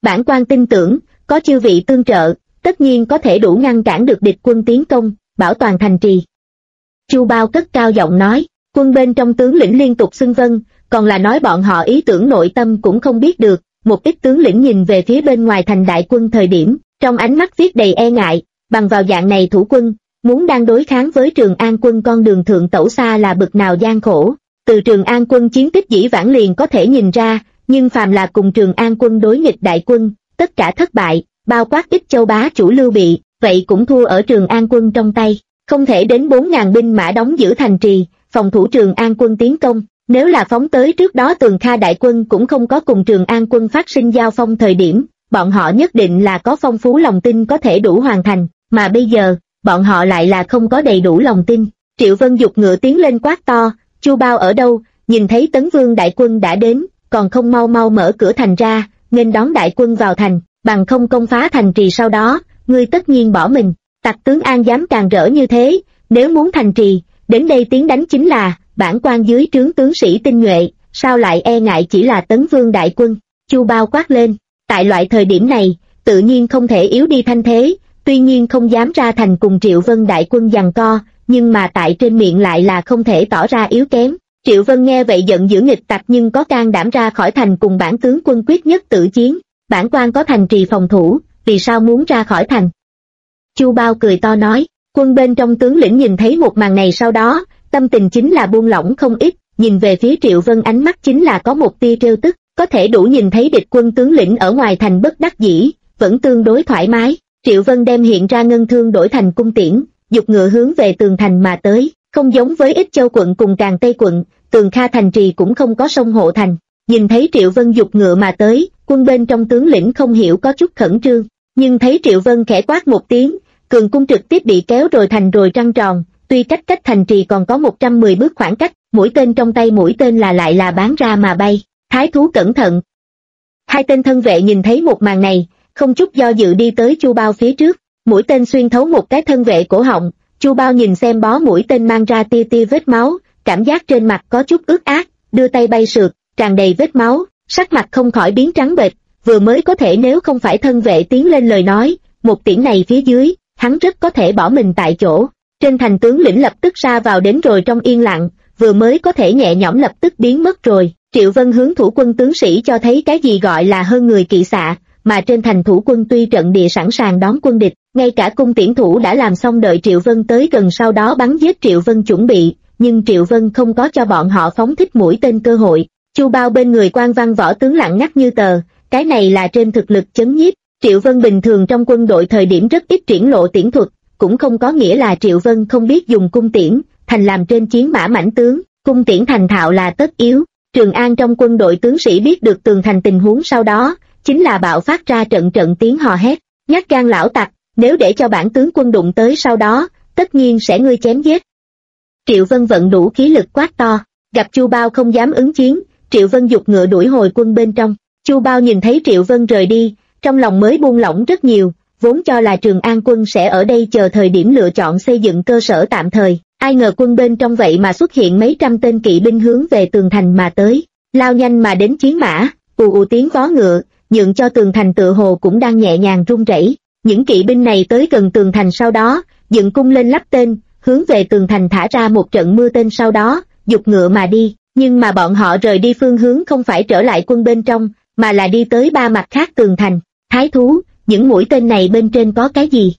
Bản quan tin tưởng, có chư vị tương trợ, tất nhiên có thể đủ ngăn cản được địch quân tiến công, bảo toàn thành trì. Chu Bao cất cao giọng nói, quân bên trong tướng lĩnh liên tục xưng vâng, còn là nói bọn họ ý tưởng nội tâm cũng không biết được. Một ít tướng lĩnh nhìn về phía bên ngoài thành đại quân thời điểm, trong ánh mắt viết đầy e ngại, bằng vào dạng này thủ quân, muốn đang đối kháng với Trường An quân con đường thượng tẩu xa là bực nào gian khổ. Từ Trường An quân chiến tích dĩ vãng liền có thể nhìn ra, nhưng phàm là cùng Trường An quân đối nghịch đại quân, tất cả thất bại, bao quát Ích Châu bá chủ Lưu Bị, vậy cũng thua ở Trường An quân trong tay, không thể đến 4.000 binh mã đóng giữ thành trì, phòng thủ Trường An quân tiến công. Nếu là phóng tới trước đó Tường Kha đại quân cũng không có cùng Trường An quân phát sinh giao phong thời điểm, bọn họ nhất định là có phong phú lòng tin có thể đủ hoàn thành, mà bây giờ, bọn họ lại là không có đầy đủ lòng tin. Triệu Vân giục ngựa tiến lên quát to, Chu Bao ở đâu, nhìn thấy Tấn Vương đại quân đã đến, còn không mau mau mở cửa thành ra, nghênh đón đại quân vào thành, bằng không công phá thành trì sau đó, ngươi tất nhiên bỏ mình. Tặc tướng An dám càng rỡ như thế, nếu muốn thành trì, đến đây tiến đánh chính là bản quan dưới trướng tướng sĩ tinh nhuệ, sao lại e ngại chỉ là Tấn Vương đại quân. Chu Bao quát lên, tại loại thời điểm này, tự nhiên không thể yếu đi thanh thế, tuy nhiên không dám ra thành cùng Triệu Vân đại quân giằng co, nhưng mà tại trên miệng lại là không thể tỏ ra yếu kém. Triệu Vân nghe vậy giận dữ nghịch tặc nhưng có can đảm ra khỏi thành cùng bản tướng quân quyết nhất tử chiến, bản quan có thành trì phòng thủ, vì sao muốn ra khỏi thành? Chu Bao cười to nói, quân bên trong tướng lĩnh nhìn thấy một màn này sau đó, tâm tình chính là buông lỏng không ít, nhìn về phía Triệu Vân ánh mắt chính là có một tia trêu tức, có thể đủ nhìn thấy địch quân tướng lĩnh ở ngoài thành bất đắc dĩ, vẫn tương đối thoải mái. Triệu Vân đem hiện ra ngân thương đổi thành cung tiễn, giục ngựa hướng về tường thành mà tới, không giống với Ích Châu quận cùng Càn Tây quận, Tường Kha thành trì cũng không có sông hộ thành. Nhìn thấy Triệu Vân giục ngựa mà tới, quân bên trong tướng lĩnh không hiểu có chút khẩn trương, nhưng thấy Triệu Vân khẽ quát một tiếng, cường cung trực tiếp bị kéo rồi thành rồi trăng tròn, tuy cách thành trì còn có 110 bước khoảng cách, mũi tên trong tay mũi tên lại là bắn ra mà bay. Thái thú cẩn thận. Hai tên thân vệ nhìn thấy một màn này, không chút do dự đi tới Chu Bao phía trước, mũi tên xuyên thấu một cái thân vệ cổ họng. Chu Bao nhìn xem bó mũi tên mang ra tia tia vết máu, cảm giác trên mặt có chút ướt át, đưa tay bay sượt, tràn đầy vết máu, sắc mặt không khỏi biến trắng bệch, vừa mới có thể nếu không phải thân vệ tiến lên lời nói, một tiễn này phía dưới, hắn rất có thể bỏ mình tại chỗ. Trên thành tướng lĩnh lập tức sa vào đến rồi trong yên lặng, vừa mới có thể nhẹ nhõm lập tức biến mất rồi. Triệu Vân hướng thủ quân tướng sĩ cho thấy cái gì gọi là hơn người kỵ xạ, mà trên thành thủ quân tuy trận địa sẵn sàng đón quân địch, ngay cả cung tiễn thủ đã làm xong đợi Triệu Vân tới gần sau đó bắn giết Triệu Vân chuẩn bị, nhưng Triệu Vân không có cho bọn họ phóng thích mũi tên cơ hội. Chu Bao bên người quan văn võ tướng lặng ngắt như tờ, cái này là trên thực lực chấn nhiếp. Triệu Vân bình thường trong quân đội thời điểm rất ít triển lộ tiễn thuật, cũng không có nghĩa là Triệu Vân không biết dùng cung tiễn, thành làm trên chiến mã mãnh tướng, cung tiễn thành thạo là tất yếu. Trường An trong quân đội tướng sĩ biết được tường thành tình huống sau đó, chính là bạo phát ra trận trận tiếng hò hét, nhát gan lão tặc, nếu để cho bản tướng quân đụng tới sau đó, tất nhiên sẽ ngươi chém giết. Triệu Vân vận đủ khí lực quát to, gặp Chu Bao không dám ứng chiến, Triệu Vân giục ngựa đuổi hồi quân bên trong. Chu Bao nhìn thấy Triệu Vân rời đi, trong lòng mới buông lỏng rất nhiều, vốn cho là Trường An quân sẽ ở đây chờ thời điểm lựa chọn xây dựng cơ sở tạm thời, ai ngờ quân bên trong vậy mà xuất hiện mấy trăm tên kỵ binh hướng về tường thành mà tới, lao nhanh mà đến chiến mã, ù ù tiếng vó ngựa, nhượng cho tường thành tựa hồ cũng đang nhẹ nhàng rung rẩy. Những kỵ binh này tới gần tường thành sau đó, dựng cung lên lắp tên, hướng về tường thành thả ra một trận mưa tên sau đó, giục ngựa mà đi, nhưng mà bọn họ rời đi phương hướng không phải trở lại quân bên trong, mà là đi tới ba mặt khác tường thành. Thái thú, những mũi tên này bên trên có cái gì?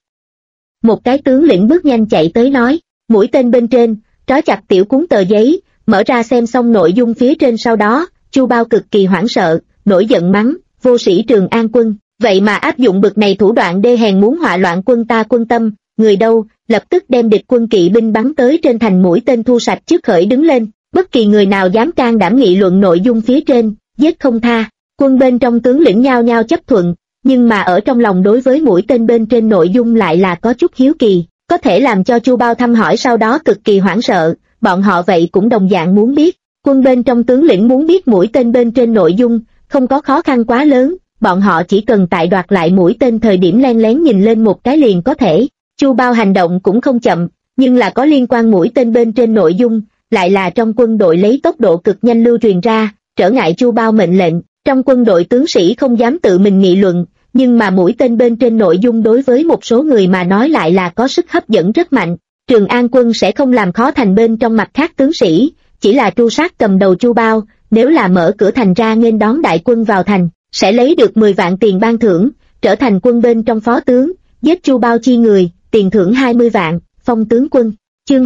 Một cái tướng lĩnh bước nhanh chạy tới nói, mũi tên bên trên, trói chặt tiểu cuốn tờ giấy, mở ra xem xong nội dung phía trên sau đó, Chu Bao cực kỳ hoảng sợ, nổi giận mắng, vô sĩ Trường An quân, vậy mà áp dụng bực này thủ đoạn đê hèn muốn họa loạn quân ta quân tâm, người đâu, lập tức đem địch quân kỵ binh bắn tới trên thành mũi tên thu sạch trước khởi đứng lên, bất kỳ người nào dám can đảm nghị luận nội dung phía trên, giết không tha. Quân bên trong tướng lĩnh nhao nhao chấp thuận, nhưng mà ở trong lòng đối với mũi tên bên trên nội dung lại là có chút hiếu kỳ, có thể làm cho Chu Bao thăm hỏi sau đó cực kỳ hoảng sợ, bọn họ vậy cũng đồng dạng muốn biết. Quân bên trong tướng lĩnh muốn biết mũi tên bên trên nội dung, không có khó khăn quá lớn, bọn họ chỉ cần tại đoạt lại mũi tên thời điểm len lén nhìn lên một cái liền có thể. Chu Bao hành động cũng không chậm, nhưng là có liên quan mũi tên bên trên nội dung, lại là trong quân đội lấy tốc độ cực nhanh lưu truyền ra, trở ngại Chu Bao mệnh lệnh. Trong quân đội tướng sĩ không dám tự mình nghị luận, nhưng mà mũi tên bên trên nội dung đối với một số người mà nói lại là có sức hấp dẫn rất mạnh. Trường An quân sẽ không làm khó thành bên trong mặt khác tướng sĩ, chỉ là tru sát cầm đầu Chu Bao, nếu là mở cửa thành ra nghênh đón đại quân vào thành, sẽ lấy được 10 vạn tiền ban thưởng, trở thành quân bên trong phó tướng, giết Chu Bao chi người, tiền thưởng 20 vạn, phong tướng quân. Chương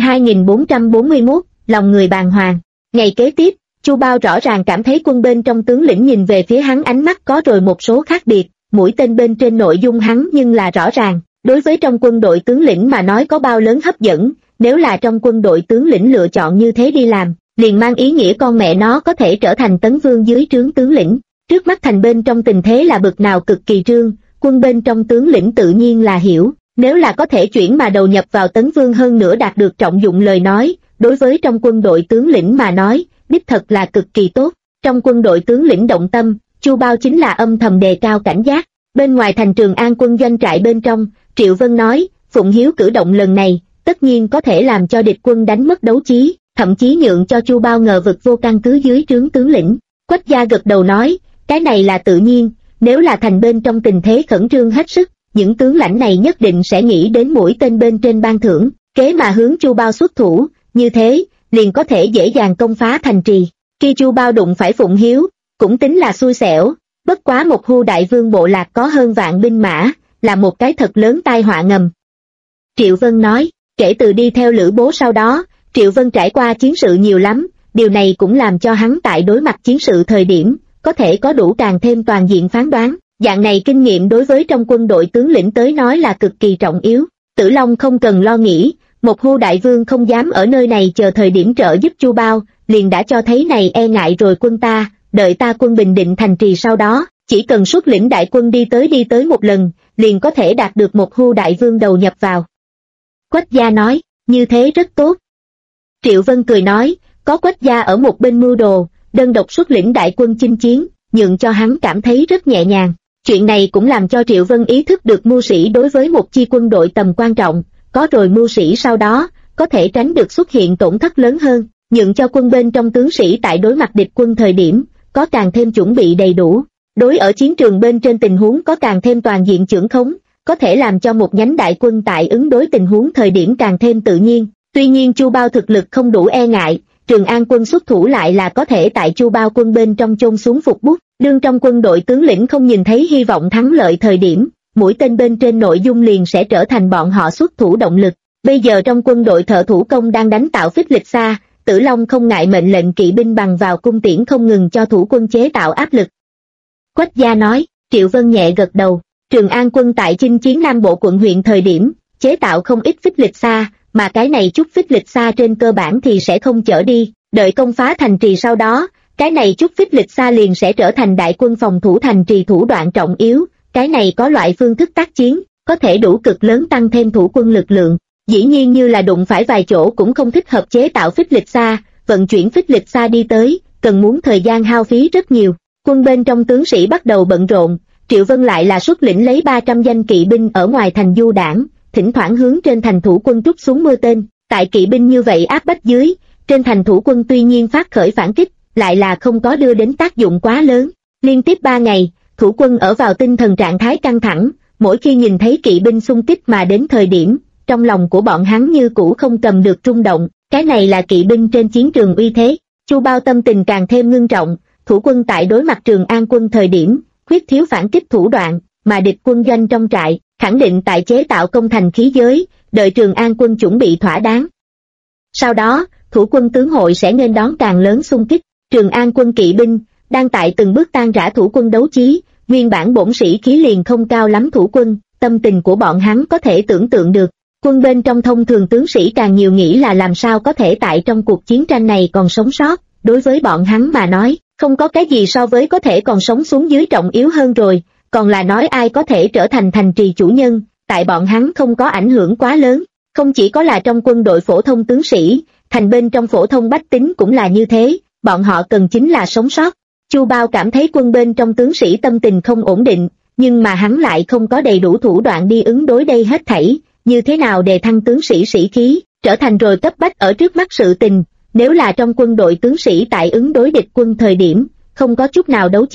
2441, lòng người bàng hoàng. Ngày kế tiếp, Chu Bao rõ ràng cảm thấy quân bên trong tướng lĩnh nhìn về phía hắn ánh mắt có rồi một số khác biệt, mũi tên bên trên nội dung hắn nhưng là rõ ràng, đối với trong quân đội tướng lĩnh mà nói có bao lớn hấp dẫn, nếu là trong quân đội tướng lĩnh lựa chọn như thế đi làm, liền mang ý nghĩa con mẹ nó có thể trở thành tấn vương dưới trướng tướng lĩnh. Trước mắt thành bên trong tình thế là bực nào cực kỳ trương, quân bên trong tướng lĩnh tự nhiên là hiểu, nếu là có thể chuyển mà đầu nhập vào tấn vương hơn nữa đạt được trọng dụng lời nói, đối với trong quân đội tướng lĩnh mà nói, đích thật là cực kỳ tốt. Trong quân đội tướng lĩnh động tâm, Chu Bao chính là âm thầm đề cao cảnh giác. Bên ngoài thành Trường An quân doanh trại bên trong, Triệu Vân nói, Phụng Hiếu cử động lần này, tất nhiên có thể làm cho địch quân đánh mất đấu trí, thậm chí nhượng cho Chu Bao ngờ vực vô căn cứ dưới trướng tướng lĩnh. Quách Gia gật đầu nói, cái này là tự nhiên, nếu là thành bên trong tình thế khẩn trương hết sức, những tướng lãnh này nhất định sẽ nghĩ đến mũi tên bên trên ban thưởng, kế mà hướng Chu Bao xuất thủ, như thế, liền có thể dễ dàng công phá thành trì. Khi Chu Bao đụng phải Phụng Hiếu, cũng tính là xui xẻo, bất quá một Hu đại vương bộ lạc có hơn vạn binh mã, là một cái thật lớn tai họa ngầm. Triệu Vân nói, kể từ đi theo Lữ Bố sau đó, Triệu Vân trải qua chiến sự nhiều lắm, điều này cũng làm cho hắn tại đối mặt chiến sự thời điểm, có thể có đủ càng thêm toàn diện phán đoán. Dạng này kinh nghiệm đối với trong quân đội tướng lĩnh tới nói là cực kỳ trọng yếu. Tử Long không cần lo nghĩ, một Hu đại vương không dám ở nơi này chờ thời điểm trợ giúp Chu Bao, liền đã cho thấy này e ngại rồi quân ta, đợi ta quân bình định thành trì sau đó, chỉ cần xuất lĩnh đại quân đi tới một lần, liền có thể đạt được một Hu đại vương đầu nhập vào. Quách Gia nói, như thế rất tốt. Triệu Vân cười nói, có Quách Gia ở một bên mưu đồ, đơn độc xuất lĩnh đại quân chinh chiến, nhượng cho hắn cảm thấy rất nhẹ nhàng. Chuyện này cũng làm cho Triệu Vân ý thức được mưu sĩ đối với một chi quân đội tầm quan trọng, có rồi mưu sĩ sau đó, có thể tránh được xuất hiện tổn thất lớn hơn, nhượng cho quân bên trong tướng sĩ tại đối mặt địch quân thời điểm, có càng thêm chuẩn bị đầy đủ. Đối ở chiến trường bên trên tình huống có càng thêm toàn diện chưởng khống, có thể làm cho một nhánh đại quân tại ứng đối tình huống thời điểm càng thêm tự nhiên. Tuy nhiên Chu Bao thực lực không đủ e ngại, Trường An quân xuất thủ lại là có thể tại Chu Bao quân bên trong chôn xuống phục bút. Đương trong quân đội tướng lĩnh không nhìn thấy hy vọng thắng lợi thời điểm, mũi tên bên trên nội dung liền sẽ trở thành bọn họ xuất thủ động lực. Bây giờ trong quân đội thợ thủ công đang đánh tạo phích lịch xa, Tử Long không ngại mệnh lệnh kỵ binh bằng vào cung tiễn không ngừng cho thủ quân chế tạo áp lực. Quách Gia nói, Triệu Vân nhẹ gật đầu, Trường An quân tại chinh chiến Nam Bộ quận huyện thời điểm, chế tạo không ít phích lịch xa, mà cái này chút phích lịch xa trên cơ bản thì sẽ không chở đi, đợi công phá thành trì sau đó, cái này chút phích lịch xa liền sẽ trở thành đại quân phòng thủ thành trì thủ đoạn trọng yếu, cái này có loại phương thức tác chiến, có thể đủ cực lớn tăng thêm thủ quân lực lượng. Dĩ nhiên như là đụng phải vài chỗ cũng không thích hợp chế tạo phích lịch xa, vận chuyển phích lịch xa đi tới, cần muốn thời gian hao phí rất nhiều. Quân bên trong tướng sĩ bắt đầu bận rộn, Triệu Vân lại là xuất lĩnh lấy 300 danh kỵ binh ở ngoài thành du đảng, thỉnh thoảng hướng trên thành thủ quân trút xuống mưa tên. Tại kỵ binh như vậy áp bách dưới, trên thành thủ quân tuy nhiên phát khởi phản kích, lại là không có đưa đến tác dụng quá lớn. Liên tiếp 3 ngày, thủ quân ở vào tinh thần trạng thái căng thẳng, mỗi khi nhìn thấy kỵ binh xung kích mà đến thời điểm, trong lòng của bọn hắn như cũ không cầm được rung động, cái này là kỵ binh trên chiến trường uy thế. Chu Bao tâm tình càng thêm ngưng trọng, thủ quân tại đối mặt Trường An quân thời điểm, khuyết thiếu phản kích thủ đoạn, mà địch quân doanh trong trại, khẳng định tại chế tạo công thành khí giới, đợi Trường An quân chuẩn bị thỏa đáng. Sau đó, thủ quân tướng hội sẽ nên đón càng lớn xung kích. Trường An quân kỵ binh, đang tại từng bước tan rã thủ quân đấu chí, nguyên bản bổn sĩ khí liền không cao lắm thủ quân, tâm tình của bọn hắn có thể tưởng tượng được. Quân bên trong thông thường tướng sĩ càng nhiều nghĩ là làm sao có thể tại trong cuộc chiến tranh này còn sống sót, đối với bọn hắn mà nói, không có cái gì so với có thể còn sống xuống dưới trọng yếu hơn rồi, còn là nói ai có thể trở thành thành trì chủ nhân, tại bọn hắn không có ảnh hưởng quá lớn. Không chỉ có là trong quân đội phổ thông tướng sĩ, thành bên trong phổ thông bách tính cũng là như thế, bọn họ cần chính là sống sót. Chu Bao cảm thấy quân bên trong tướng sĩ tâm tình không ổn định, nhưng mà hắn lại không có đầy đủ thủ đoạn đi ứng đối đây hết thảy, như thế nào đề thăng tướng sĩ sĩ khí, trở thành rồi cấp bách ở trước mắt sự tình. Nếu là trong quân đội tướng sĩ tại ứng đối địch quân thời điểm, không có chút nào đấu chí,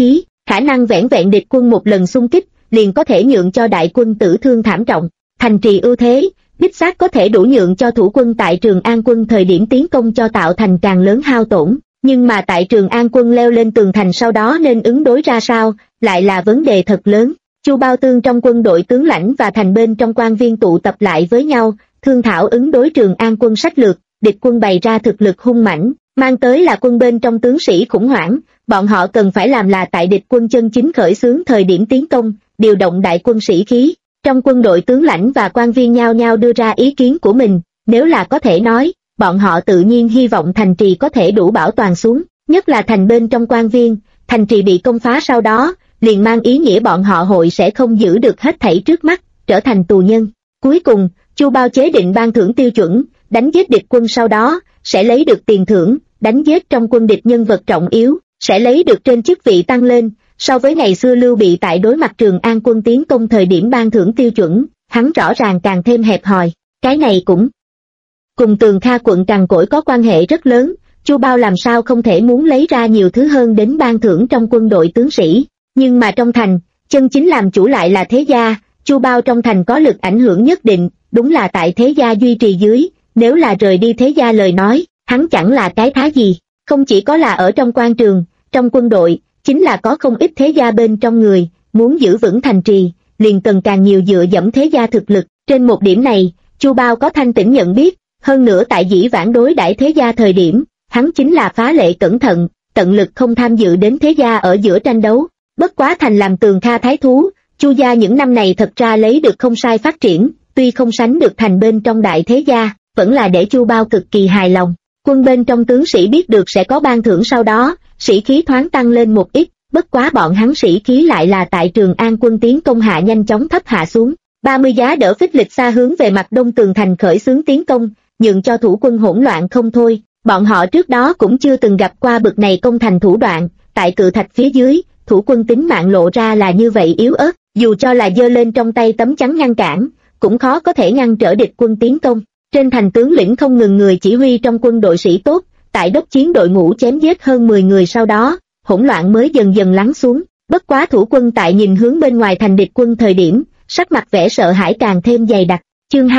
khả năng vẻn vẹn địch quân một lần xung kích, liền có thể nhượng cho đại quân tử thương thảm trọng. Thành trì ưu thế, đích xác có thể đủ nhượng cho thủ quân tại Trường An quân thời điểm tiến công cho tạo thành càng lớn hao tổn, nhưng mà tại Trường An quân leo lên tường thành sau đó nên ứng đối ra sao, lại là vấn đề thật lớn. Chu Bao Tương trong quân đội tướng lãnh và thành bên trong quan viên tụ tập lại với nhau, thương thảo ứng đối Trường An quân sách lược. Địch quân bày ra thực lực hung mãnh, mang tới là quân bên trong tướng sĩ khủng hoảng, bọn họ cần phải làm là tại địch quân chân chính khởi xướng thời điểm tiến công, điều động đại quân sĩ khí. Trong quân đội tướng lãnh và quan viên nhao nhao đưa ra ý kiến của mình, nếu là có thể nói, bọn họ tự nhiên hy vọng thành trì có thể đủ bảo toàn xuống, nhất là thành bên trong quan viên, thành trì bị công phá sau đó, liền mang ý nghĩa bọn họ hội sẽ không giữ được hết thảy trước mắt, trở thành tù nhân. Cuối cùng, Chu Bao chế định ban thưởng tiêu chuẩn, đánh giết địch quân sau đó, sẽ lấy được tiền thưởng, đánh giết trong quân địch nhân vật trọng yếu, sẽ lấy được trên chức vị tăng lên. So với ngày xưa Lưu Bị tại đối mặt Trường An quân tiến công thời điểm ban thưởng tiêu chuẩn, hắn rõ ràng càng thêm hẹp hòi. Cái này cũng cùng Tường Kha quận cằn cỗi có quan hệ rất lớn. Chu Bao làm sao không thể muốn lấy ra nhiều thứ hơn đến ban thưởng trong quân đội tướng sĩ, nhưng mà trong thành, chân chính làm chủ lại là thế gia. Chu Bao trong thành có lực ảnh hưởng nhất định, đúng là tại thế gia duy trì dưới, nếu là rời đi thế gia lời nói, hắn chẳng là cái thá gì. Không chỉ có là ở trong quan trường, trong quân đội, chính là có không ít thế gia bên trong người, muốn giữ vững thành trì, liền cần càng nhiều dựa dẫm thế gia thực lực. Trên một điểm này, Chu Bao có thanh tỉnh nhận biết, hơn nữa tại dĩ vãng đối đãi thế gia thời điểm, hắn chính là phá lệ cẩn thận, tận lực không tham dự đến thế gia ở giữa tranh đấu. Bất quá thành làm Tường Kha thái thú, Chu gia những năm này thật ra lấy được không sai phát triển, tuy không sánh được thành bên trong đại thế gia, vẫn là để Chu Bao cực kỳ hài lòng. Quân bên trong tướng sĩ biết được sẽ có ban thưởng sau đó, sĩ khí thoáng tăng lên một ít, bất quá bọn hắn sĩ khí lại là tại Trường An quân tiến công hạ nhanh chóng thấp hạ xuống. 30 giá đỡ phích lịch xa hướng về mặt đông tường thành khởi xướng tiến công, nhượng cho thủ quân hỗn loạn không thôi. Bọn họ trước đó cũng chưa từng gặp qua bực này công thành thủ đoạn, tại cự thạch phía dưới, thủ quân tính mạng lộ ra là như vậy yếu ớt, dù cho là giơ lên trong tay tấm chắn ngăn cản, cũng khó có thể ngăn trở địch quân tiến công. Trên thành tướng lĩnh không ngừng người chỉ huy trong quân đội sĩ tốt, tại đốc chiến đội ngũ chém giết hơn 10 người sau đó, hỗn loạn mới dần dần lắng xuống. Bất quá thủ quân tại nhìn hướng bên ngoài thành địch quân thời điểm, sắc mặt vẻ sợ hãi càng thêm dày đặc. Chương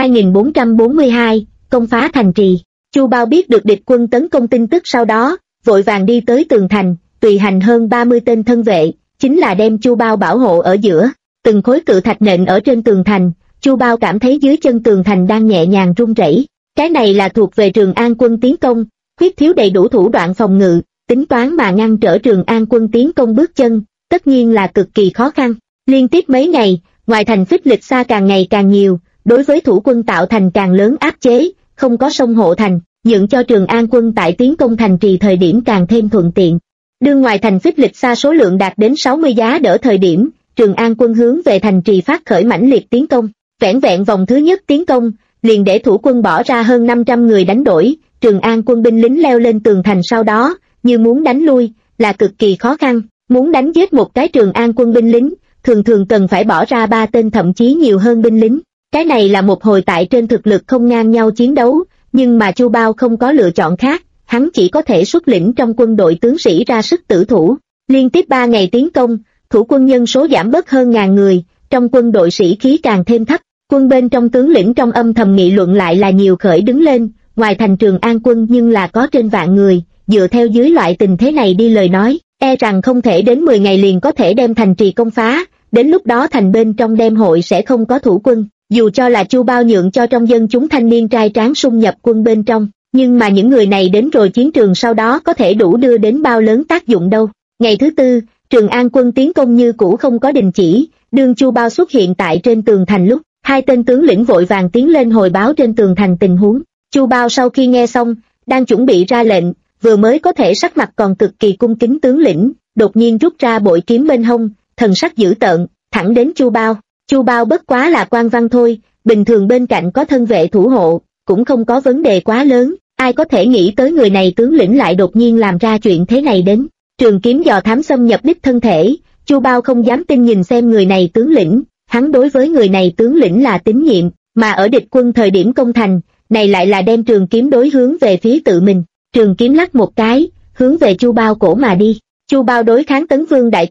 2442, công phá thành trì. Chu Bao biết được địch quân tấn công tin tức sau đó, vội vàng đi tới tường thành, tùy hành hơn 30 tên thân vệ, chính là đem Chu Bao bảo hộ ở giữa. Từng khối cự thạch nện ở trên tường thành, Chu Bao cảm thấy dưới chân tường thành đang nhẹ nhàng rung rẩy. Cái này là thuộc về Trường An quân tiến công, khuyết thiếu đầy đủ thủ đoạn phòng ngự, tính toán mà ngăn trở Trường An quân tiến công bước chân, tất nhiên là cực kỳ khó khăn. Liên tiếp mấy ngày, ngoài thành phích lịch xa càng ngày càng nhiều, đối với thủ quân tạo thành càng lớn áp chế, không có sông hộ thành, nhượng cho Trường An quân tại tiến công thành trì thời điểm càng thêm thuận tiện. Đương ngoài thành phích lịch xa số lượng đạt đến 60 giá đỡ thời điểm, Trường An quân hướng về thành trì phát khởi mãnh liệt tiến công. Vẻn vẹn vòng thứ nhất tiến công, liền để thủ quân bỏ ra hơn 500 người đánh đổi. Trường An quân binh lính leo lên tường thành sau đó, như muốn đánh lui, là cực kỳ khó khăn. Muốn đánh giết một cái Trường An quân binh lính, thường thường cần phải bỏ ra 3 tên thậm chí nhiều hơn binh lính. Cái này là một hồi tại trên thực lực không ngang nhau chiến đấu, nhưng mà Chu Bao không có lựa chọn khác, hắn chỉ có thể xuất lĩnh trong quân đội tướng sĩ ra sức tử thủ. Liên tiếp 3 ngày tiến công, thủ quân nhân số giảm bớt hơn 1000 người, trong quân đội sĩ khí càng thêm thấp. Quân bên trong tướng lĩnh trong âm thầm nghị luận lại là nhiều khởi đứng lên, ngoài thành Trường An quân nhưng là có trên vạn người, dựa theo dưới loại tình thế này đi lời nói, e rằng không thể đến 10 ngày liền có thể đem thành trì công phá, đến lúc đó thành bên trong đêm hội sẽ không có thủ quân. Dù cho là Chu Bao nhượng cho trong dân chúng thanh niên trai tráng xung nhập quân bên trong, nhưng mà những người này đến rồi chiến trường sau đó có thể đủ đưa đến bao lớn tác dụng đâu. Ngày thứ tư, Trường An quân tiến công như cũ không có đình chỉ, đương Chu Bao xuất hiện tại trên tường thành lúc, 2 tên tướng lĩnh vội vàng tiến lên hồi báo trên tường thành tình huống. Chu Bao sau khi nghe xong, đang chuẩn bị ra lệnh, vừa mới có thể sắc mặt còn cực kỳ cung kính tướng lĩnh, đột nhiên rút ra bội kiếm bên hông, thần sắc dữ tợn, thẳng đến Chu Bao. Chu Bao bất quá là quan văn thôi, bình thường bên cạnh có thân vệ thủ hộ, cũng không có vấn đề quá lớn, ai có thể nghĩ tới người này tướng lĩnh lại đột nhiên làm ra chuyện thế này đến. Trường kiếm dò thám xâm nhập đích thân thể, Chu Bao không dám tin nhìn xem người này tướng lĩnh, hắn đối với người này tướng lĩnh là tín nhiệm, mà ở địch quân thời điểm công thành, này lại là đem trường kiếm đối hướng về phía tự mình. Trường kiếm lắc một cái, hướng về Chu Bao cổ mà đi. Chu Bao đối kháng Tấn Vương đại quân,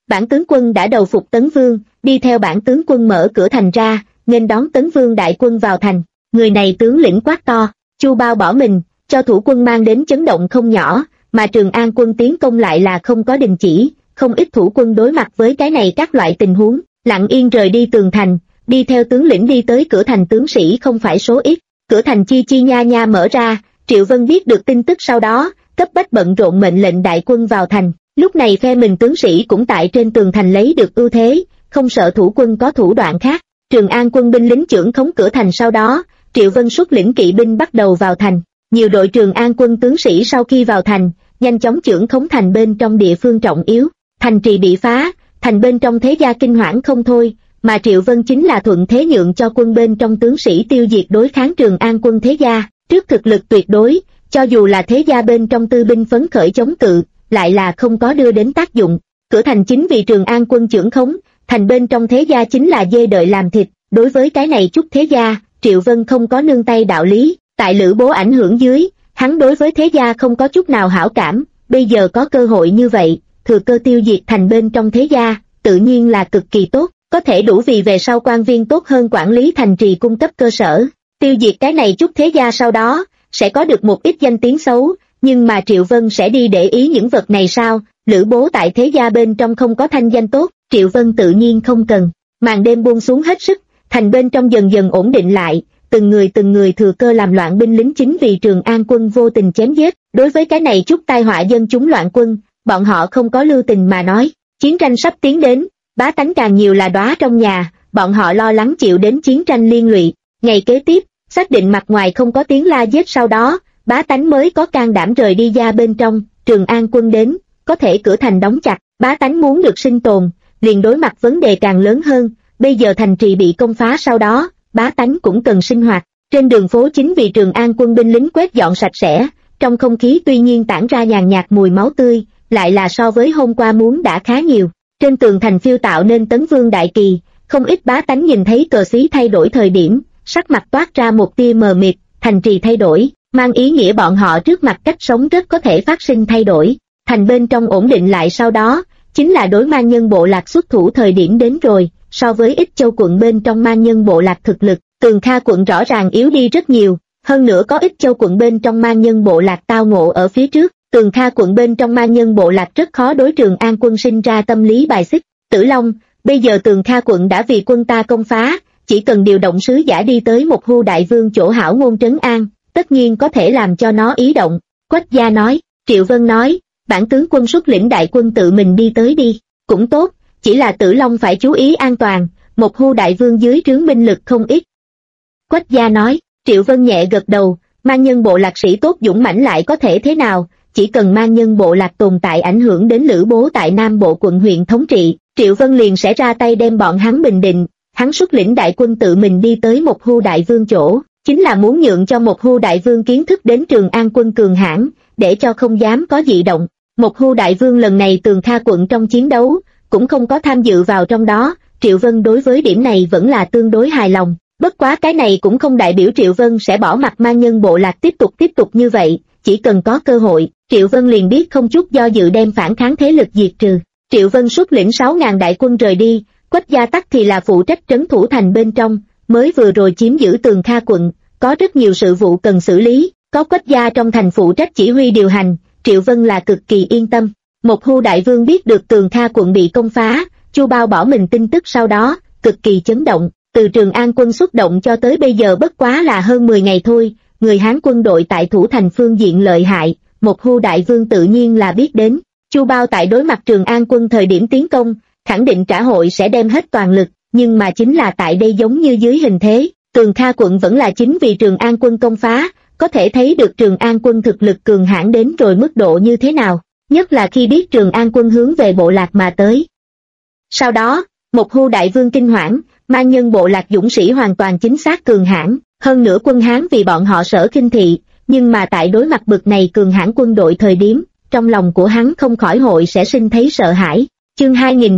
Bản tướng quân đã đầu phục Tấn Vương, đi theo bản tướng quân mở cửa thành ra, nghênh đón Tấn Vương đại quân vào thành. Người này tướng lĩnh quát to, Chu Bao bỏ mình, cho thủ quân mang đến chấn động không nhỏ, mà Trường An quân tiến công lại là không có đình chỉ, không ít thủ quân đối mặt với cái này các loại tình huống, lặng yên rời đi tường thành, đi theo tướng lĩnh đi tới cửa thành tướng sĩ không phải số ít, cửa thành chi chi nha nha mở ra, Triệu Vân biết được tin tức sau đó, cấp bách bận rộn mệnh lệnh đại quân vào thành, lúc này phe mình tướng sĩ cũng tại trên tường thành lấy được ưu thế, không sợ thủ quân có thủ đoạn khác. Trường An quân binh lính chưởng khống cửa thành sau đó, Triệu Vân xuất lĩnh kỵ binh bắt đầu vào thành, nhiều đội Trường An quân tướng sĩ sau khi vào thành, nhanh chóng chưởng khống thành bên trong địa phương trọng yếu, thành trì bị phá, thành bên trong thế gia kinh hoảng không thôi, mà Triệu Vân chính là thuận thế nhượng cho quân bên trong tướng sĩ tiêu diệt đối kháng Trường An quân thế gia, trước thực lực tuyệt đối, cho dù là thế gia bên trong tư binh phấn khởi chống cự, lại là không có đưa đến tác dụng, cửa thành chính vì Trường An quân chưởng khống, thành bên trong thế gia chính là dê đợi làm thịt, đối với cái này chút thế gia, Triệu Vân không có nương tay đạo lý, tại Lữ Bố ảnh hưởng dưới, hắn đối với thế gia không có chút nào hảo cảm, bây giờ có cơ hội như vậy, thừa cơ tiêu diệt thành bên trong thế gia, tự nhiên là cực kỳ tốt, có thể đủ vì về sau quan viên tốt hơn quản lý thành trì cung cấp cơ sở, tiêu diệt cái này chút thế gia sau đó, sẽ có được một ít danh tiếng xấu, nhưng mà Triệu Vân sẽ đi để ý những vật này sao, Lữ Bố tại thế gia bên trong không có thanh danh tốt, Triệu Vân tự nhiên không cần, màn đêm buông xuống hết sức, thành bên trong dần dần ổn định lại, từng người thừa cơ làm loạn binh lính chính vì Trường An quân vô tình chém giết, đối với cái này chút tai họa dân chúng loạn quân, bọn họ không có lưu tình mà nói, chiến tranh sắp tiến đến, bá tánh càng nhiều là đóa trong nhà, bọn họ lo lắng chịu đến chiến tranh liên lụy, ngày kế tiếp, xác định mặt ngoài không có tiếng la giết sau đó, bá tánh mới có can đảm rời đi ra bên trong, Trường An quân đến, có thể cửa thành đóng chặt, bá tánh muốn được sinh tồn, liền đối mặt vấn đề càng lớn hơn, bây giờ thành trì bị công phá sau đó, bá tánh cũng cần sinh hoạt, trên đường phố chính vì Trường An quân binh lính quét dọn sạch sẽ, trong không khí tuy nhiên tản ra nhàn nhạt mùi máu tươi, lại là so với hôm qua muốn đã khá nhiều, trên tường thành phiêu tạo nên Tấn Vương đại kỳ, không ít bá tánh nhìn thấy cờ xí thay đổi thời điểm, sắc mặt toát ra một tia mờ mịt, thành trì thay đổi, mang ý nghĩa bọn họ trước mặt cách sống rất có thể phát sinh thay đổi, thành bên trong ổn định lại sau đó, chính là đối man nhân bộ lạc xuất thủ thời điểm đến rồi, so với Ích Châu quận bên trong man nhân bộ lạc thực lực, Tường Kha quận rõ ràng yếu đi rất nhiều, hơn nữa có Ích Châu quận bên trong man nhân bộ lạc tao ngộ ở phía trước, Tường Kha quận bên trong man nhân bộ lạc rất khó đối Trường An quân sinh ra tâm lý bài xích, Tử Long, bây giờ Tường Kha quận đã vì quân ta công phá, chỉ cần điều động sứ giả đi tới một Hu đại vương chỗ hảo ngôn trấn an, tất nhiên có thể làm cho nó ý động, Quách Gia nói, Triệu Vân nói, bản tướng quân xuất lĩnh đại quân tự mình đi tới đi, cũng tốt, chỉ là Tử Long phải chú ý an toàn, một Hu đại vương dưới trướng binh lực không ít. Quách Gia nói, Triệu Vân nhẹ gật đầu, man nhân bộ lạc sĩ tốt dũng mãnh lại có thể thế nào, chỉ cần man nhân bộ lạc tồn tại ảnh hưởng đến Lữ Bố tại Nam Bộ quận huyện thống trị, Triệu Vân liền sẽ ra tay đem bọn hắn bình định, hắn xuất lĩnh đại quân tự mình đi tới một Hu đại vương chỗ, chính là muốn nhượng cho một Hu đại vương kiến thức đến Trường An quân cường hãn, để cho không dám có dị động. Một Hu đại vương lần này Tường Kha quận trong chiến đấu, cũng không có tham dự vào trong đó, Triệu Vân đối với điểm này vẫn là tương đối hài lòng, bất quá cái này cũng không đại biểu Triệu Vân sẽ bỏ mặc man nhân bộ lạc tiếp tục như vậy, chỉ cần có cơ hội, Triệu Vân liền biết không chút do dự đem phản kháng thế lực diệt trừ. Triệu Vân xuất lĩnh 6.000 đại quân rời đi, Quách Gia Tắc thì là phụ trách trấn thủ thành bên trong, mới vừa rồi chiếm giữ Tường Kha quận, có rất nhiều sự vụ cần xử lý, có Quách Gia trong thành phụ trách chỉ huy điều hành, Triệu Vân là cực kỳ yên tâm. Một Hu đại vương biết được Tường Kha quận bị công phá, Chu Bao bỏ mình tin tức sau đó, cực kỳ chấn động, từ Trường An quân xuất động cho tới bây giờ bất quá là hơn 10 ngày thôi, người Hán quân đội tại thủ thành phương diện lợi hại, một Hu đại vương tự nhiên là biết đến, Chu Bao tại đối mặt Trường An quân thời điểm tiến công, khẳng định trả hội sẽ đem hết toàn lực, nhưng mà chính là tại đây giống như dưới hình thế, Tường Kha quận vẫn là chính vì Trường An quân công phá, có thể thấy được Trường An quân thực lực cường hãn đến rồi mức độ như thế nào, nhất là khi biết Trường An quân hướng về bộ lạc mà tới. Sau đó, một Hu đại vương kinh hoảng, man nhân bộ lạc dũng sĩ hoàn toàn chính xác cường hãn, hơn nữa quân Hán vì bọn họ sở khinh thị, nhưng mà tại đối mặt bực này cường hãn quân đội thời điểm, trong lòng của hắn không khỏi hội sẽ sinh thấy sợ hãi. Chương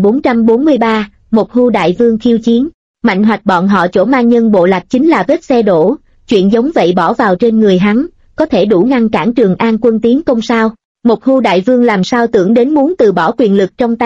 2443, một Hu đại vương khiêu chiến, mạnh hoạch bọn họ chỗ man nhân bộ lạc chính là vết xe đổ, chuyện giống vậy bỏ vào trên người hắn, có thể đủ ngăn cản Trường An quân tiến công sao? Một Hu đại vương làm sao tưởng đến muốn từ bỏ quyền lực trong tay,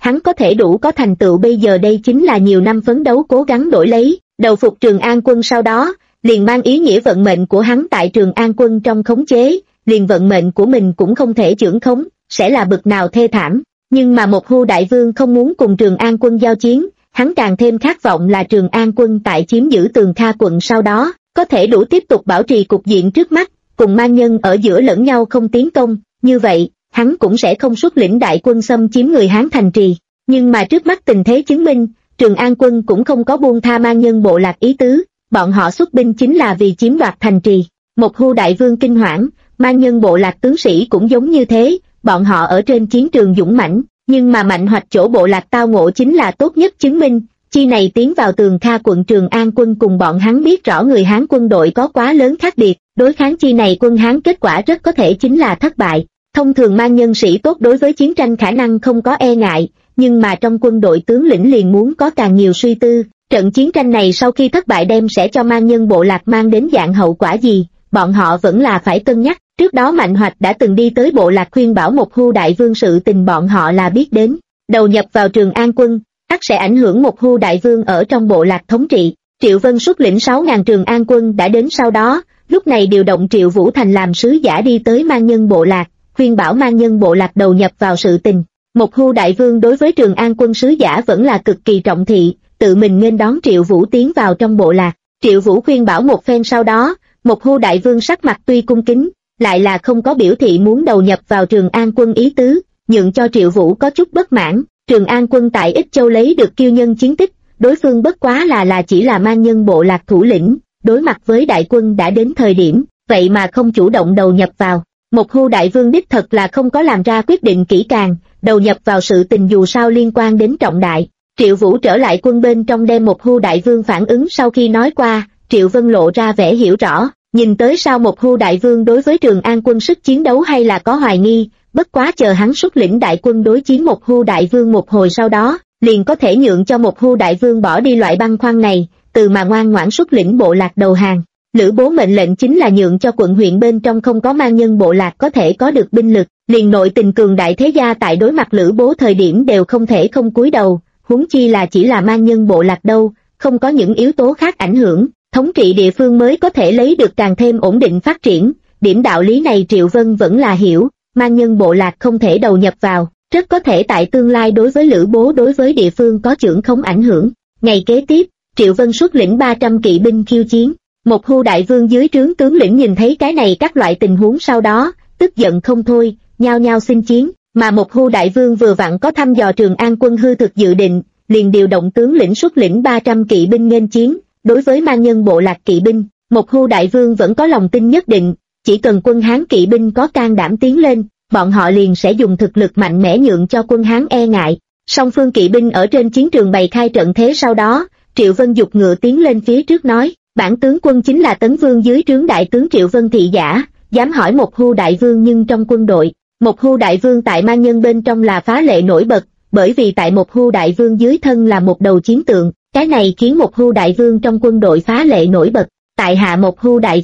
hắn có thể đủ có thành tựu bây giờ đây chính là nhiều năm phấn đấu cố gắng đổi lấy, đầu phục Trường An Quân sau đó, liền mang ý nghĩa vận mệnh của hắn tại Trường An Quân trong khống chế, liền vận mệnh của mình cũng không thể chưởng khống, sẽ là bực nào thê thảm. Nhưng mà một Hu đại vương không muốn cùng Trường An Quân giao chiến, hắn càng thêm khát vọng là Trường An Quân tại chiếm giữ Tường Kha quận sau đó, có thể đủ tiếp tục bảo trì cục diện trước mắt, cùng man nhân ở giữa lẫn nhau không tiến công, như vậy, hắn cũng sẽ không xuất lĩnh đại quân xâm chiếm người Hán thành trì. Nhưng mà trước mắt tình thế chứng minh, Trường An Quân cũng không có buông tha man nhân bộ lạc ý tứ, bọn họ xuất binh chính là vì chiếm đoạt thành trì. Một Hu đại vương kinh hoảng, man nhân bộ lạc tướng sĩ cũng giống như thế, bọn họ ở trên chiến trường dũng mãnh, nhưng mà mạnh hoạch chỗ bộ lạc tao ngộ chính là tốt nhất chứng minh, chi này tiến vào Tường Kha quận Trường An Quân cùng bọn hắn biết rõ người Hán quân đội có quá lớn khác biệt, đối kháng chi này quân Hán kết quả rất có thể chính là thất bại. Thông thường man nhân sĩ tốt đối với chiến tranh khả năng không có e ngại, nhưng mà trong quân đội tướng lĩnh liền muốn có càng nhiều suy tư, trận chiến tranh này sau khi thất bại đem sẽ cho man nhân bộ lạc mang đến dạng hậu quả gì, bọn họ vẫn là phải cân nhắc. Trước đó Mạnh Hoạch đã từng đi tới bộ lạc khuyên bảo một Hu đại vương sự tình bọn họ là biết đến, đầu nhập vào Trường An Quân, ắt sẽ ảnh hưởng một Hu đại vương ở trong bộ lạc thống trị. Triệu Vân xuất lĩnh 6.000 Trường An Quân đã đến sau đó, lúc này điều động Triệu Vũ Thành làm sứ giả đi tới man nhân bộ lạc, khuyên bảo man nhân bộ lạc đầu nhập vào sự tình. Một Hu đại vương đối với Trường An Quân sứ giả vẫn là cực kỳ trọng thị, tự mình nghênh đón Triệu Vũ tiến vào trong bộ lạc. Triệu Vũ khuyên bảo một phen sau đó, một Hu đại vương sắc mặt tuy cung kính, lại là không có biểu thị muốn đầu nhập vào Trường An Quân ý tứ, nhượng cho Triệu Vũ có chút bất mãn. Trường An Quân tại Ích Châu lấy được kiêu nhân chiến tích, đối phương bất quá là chỉ là man nhân bộ lạc thủ lĩnh, đối mặt với đại quân đã đến thời điểm, vậy mà không chủ động đầu nhập vào. Một Hu đại vương đích thật là không có làm ra quyết định kỹ càng, đầu nhập vào sự tình dù sao liên quan đến trọng đại. Triệu Vũ trở lại quân bên trong đem một Hu đại vương phản ứng sau khi nói qua, Triệu Vân lộ ra vẻ hiểu rõ, nhìn tới sau một Hu đại vương đối với Trường An Quân sức chiến đấu hay là có hoài nghi, bất quá chờ hắn xuất lĩnh đại quân đối chiến một Hu đại vương một hồi sau đó, liền có thể nhượng cho một Hu đại vương bỏ đi loại băn khoăn này, từ mà ngoan ngoãn xuất lĩnh bộ lạc đầu hàng. Lữ Bố mệnh lệnh chính là nhượng cho quận huyện bên trong không có man nhân bộ lạc có thể có được binh lực, liền nội tình cường đại thế gia tại đối mặt Lữ Bố thời điểm đều không thể không cúi đầu, huống chi là chỉ là man nhân bộ lạc đâu, không có những yếu tố khác ảnh hưởng, thống trị địa phương mới có thể lấy được càng thêm ổn định phát triển. Điểm đạo lý này Triệu Vân vẫn là hiểu, man nhân bộ lạc không thể đầu nhập vào, rất có thể tại tương lai đối với Lữ Bố đối với địa phương có chưởng không ảnh hưởng. Ngày kế tiếp, Triệu Vân xuất lĩnh 300 kỵ binh khiêu chiến. Một Hu đại vương dưới trướng tướng lĩnh nhìn thấy cái này các loại tình huống sau đó, tức giận không thôi, nhao nhao xin chiến, mà một Hu đại vương vừa vặn có thăm dò Trường An Quân hư thực dự định, liền điều động tướng lĩnh xuất lĩnh 300 kỵ binh nghênh chiến. Đối với man nhân bộ lạc kỵ binh, một Hu đại vương vẫn có lòng tin nhất định, chỉ cần quân Hán kỵ binh có can đảm tiến lên, bọn họ liền sẽ dùng thực lực mạnh mẽ nhượng cho quân Hán e ngại. Song phương kỵ binh ở trên chiến trường bày khai trận thế sau đó, Triệu Vân giục ngựa tiến lên phía trước nói, bản tướng quân chính là Tấn Vương dưới trướng đại tướng Triệu Vân thị giả, dám hỏi một Hu đại vương nhưng trong quân đội, một Hu đại vương tại man nhân bên trong là phá lệ nổi bật, bởi vì tại một Hu đại vương dưới thân là một đầu chiến tượng, cái này khiến một Hu đại vương trong quân đội phá lệ nổi bật. Tại hạ một Hu đại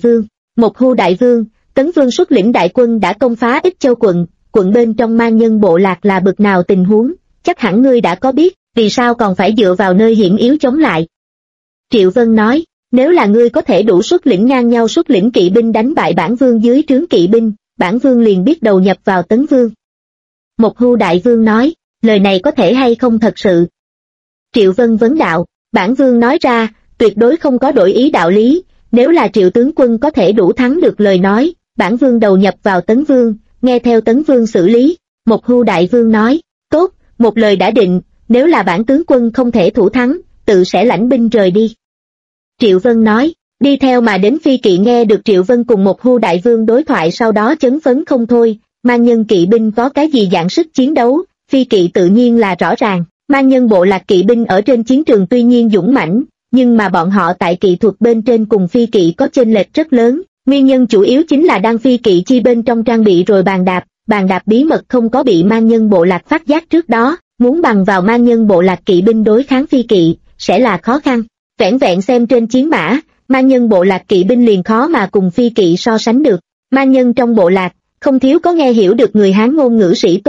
vương, Tấn Vương xuất lĩnh đại quân đã công phá Ích Châu quận, quận bên trong man nhân bộ lạc là bực nào tình huống, chắc hẳn ngươi đã có biết, vì sao còn phải dựa vào nơi hiểm yếu chống lại. Triệu Vân nói, nếu là ngươi có thể đủ xuất lĩnh ngang nhau xuất lĩnh kỵ binh đánh bại bản vương dưới trướng kỵ binh, bản vương liền biết đầu nhập vào Tấn Vương. Một Hu đại vương nói, lời này có thể hay không thật sự? Triệu Vân vấn đạo, bản vương nói ra, tuyệt đối không có đổi ý đạo lý, nếu là Triệu tướng quân có thể đủ thắng được lời nói, bản vương đầu nhập vào Tấn Vương, nghe theo Tấn Vương xử lý. Một Hu đại vương nói, tốt, một lời đã định, nếu là bản tướng quân không thể thủ thắng, tự sẽ lãnh binh rời đi. Triệu Vân nói, đi theo mà đến phi kỵ nghe được Triệu Vân cùng một Hu đại vương đối thoại sau đó chấn phấn không thôi, man nhân kỵ binh có cái gì dạng sức chiến đấu, phi kỵ tự nhiên là rõ ràng, man nhân bộ lạc kỵ binh ở trên chiến trường tuy nhiên dũng mãnh, nhưng mà bọn họ tại kỹ thuật bên trên cùng phi kỵ có chênh lệch rất lớn, nguyên nhân chủ yếu chính là đang phi kỵ chi bên trong trang bị rồi bàn đạp bí mật không có bị man nhân bộ lạc phát giác trước đó, muốn bằng vào man nhân bộ lạc kỵ binh đối kháng phi kỵ, sẽ là khó khăn. Vẻn vẹn xem trên chiến mã, man nhân bộ lạc kỵ binh liền khó mà cùng phi kỵ so sánh được. Man nhân trong bộ lạc, không thiếu có nghe hiểu được người Hán ngôn ngữ sĩ tốt,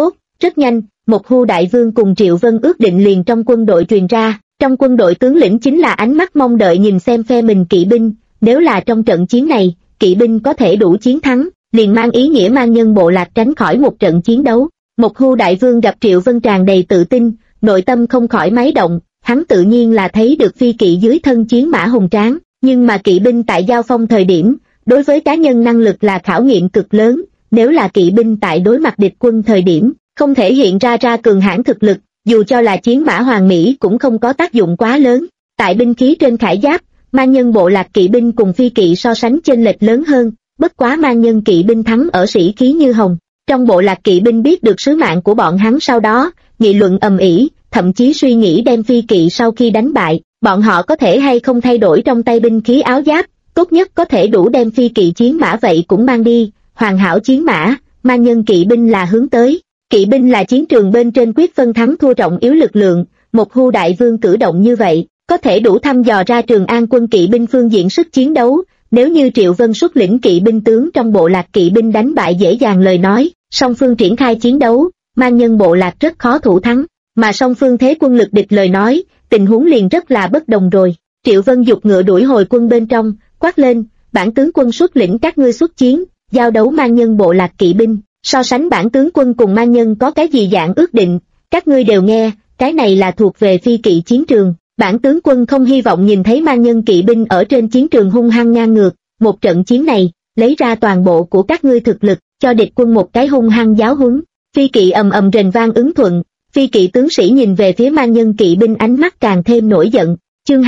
Rất nhanh, một Hu đại vương cùng Triệu Vân ước định liền trong quân đội truyền ra, trong quân đội tướng lĩnh chính là ánh mắt mong đợi nhìn xem phe mình kỵ binh, nếu là trong trận chiến này, kỵ binh có thể đủ chiến thắng, liền mang ý nghĩa mang nhân bộ lạc tránh khỏi một trận chiến đấu. Một Hu đại vương gặp Triệu Vân tràn đầy tự tin, nội tâm không khỏi máy động, hắn tự nhiên là thấy được phi kỵ dưới thân chiến mã hùng tráng, nhưng mà kỵ binh tại giao phong thời điểm, đối với cá nhân năng lực là khảo nghiệm cực lớn, nếu là kỵ binh tại đối mặt địch quân thời điểm, không thể hiện ra cường hãn thực lực, dù cho là chiến mã hoàng mỹ cũng không có tác dụng quá lớn. Tại binh khí trên khải giáp, man nhân bộ lạc kỵ binh cùng phi kỵ so sánh chênh lệch lớn hơn, bất quá man nhân kỵ binh thắng ở sĩ khí như hồng. Trong bộ lạc kỵ binh biết được sứ mạng của bọn hắn sau đó, nghị luận ầm ĩ, thậm chí suy nghĩ đem phi kỵ sau khi đánh bại, bọn họ có thể hay không thay đổi trong tay binh khí áo giáp, tốt nhất có thể đủ đem phi kỵ chiến mã vậy cũng mang đi, hoàn hảo chiến mã, man nhân kỵ binh là hướng tới. Kỵ binh là chiến trường bên trên quyết phân thắng thua trọng yếu lực lượng, một Hu đại vương cử động như vậy, có thể đủ thăm dò ra Trường An quân kỵ binh phương diện sức chiến đấu, nếu như Triệu Vân xuất lĩnh kỵ binh tướng trong bộ lạc kỵ binh đánh bại dễ dàng lời nói, song phương triển khai chiến đấu, man nhân bộ lạc rất khó thủ thắng, mà song phương thế quân lực địch lời nói, tình huống liền rất là bất đồng rồi. Triệu Vân giục ngựa đuổi hồi quân bên trong, quát lên, bản tướng quân xuất lĩnh các ngươi xuất chiến, giao đấu man nhân bộ lạc kỵ binh. So sánh bản tướng quân cùng man nhân có cái gì dạng ước định, các ngươi đều nghe, cái này là thuộc về phi kỵ chiến trường. Bản tướng quân không hy vọng nhìn thấy man nhân kỵ binh ở trên chiến trường hung hăng ngang ngược, một trận chiến này, lấy ra toàn bộ của các ngươi thực lực, cho địch quân một cái hung hăng giáo huấn. Phi kỵ ầm ầm rền vang ứng thuận, phi kỵ tướng sĩ nhìn về phía man nhân kỵ binh ánh mắt càng thêm nổi giận. Chương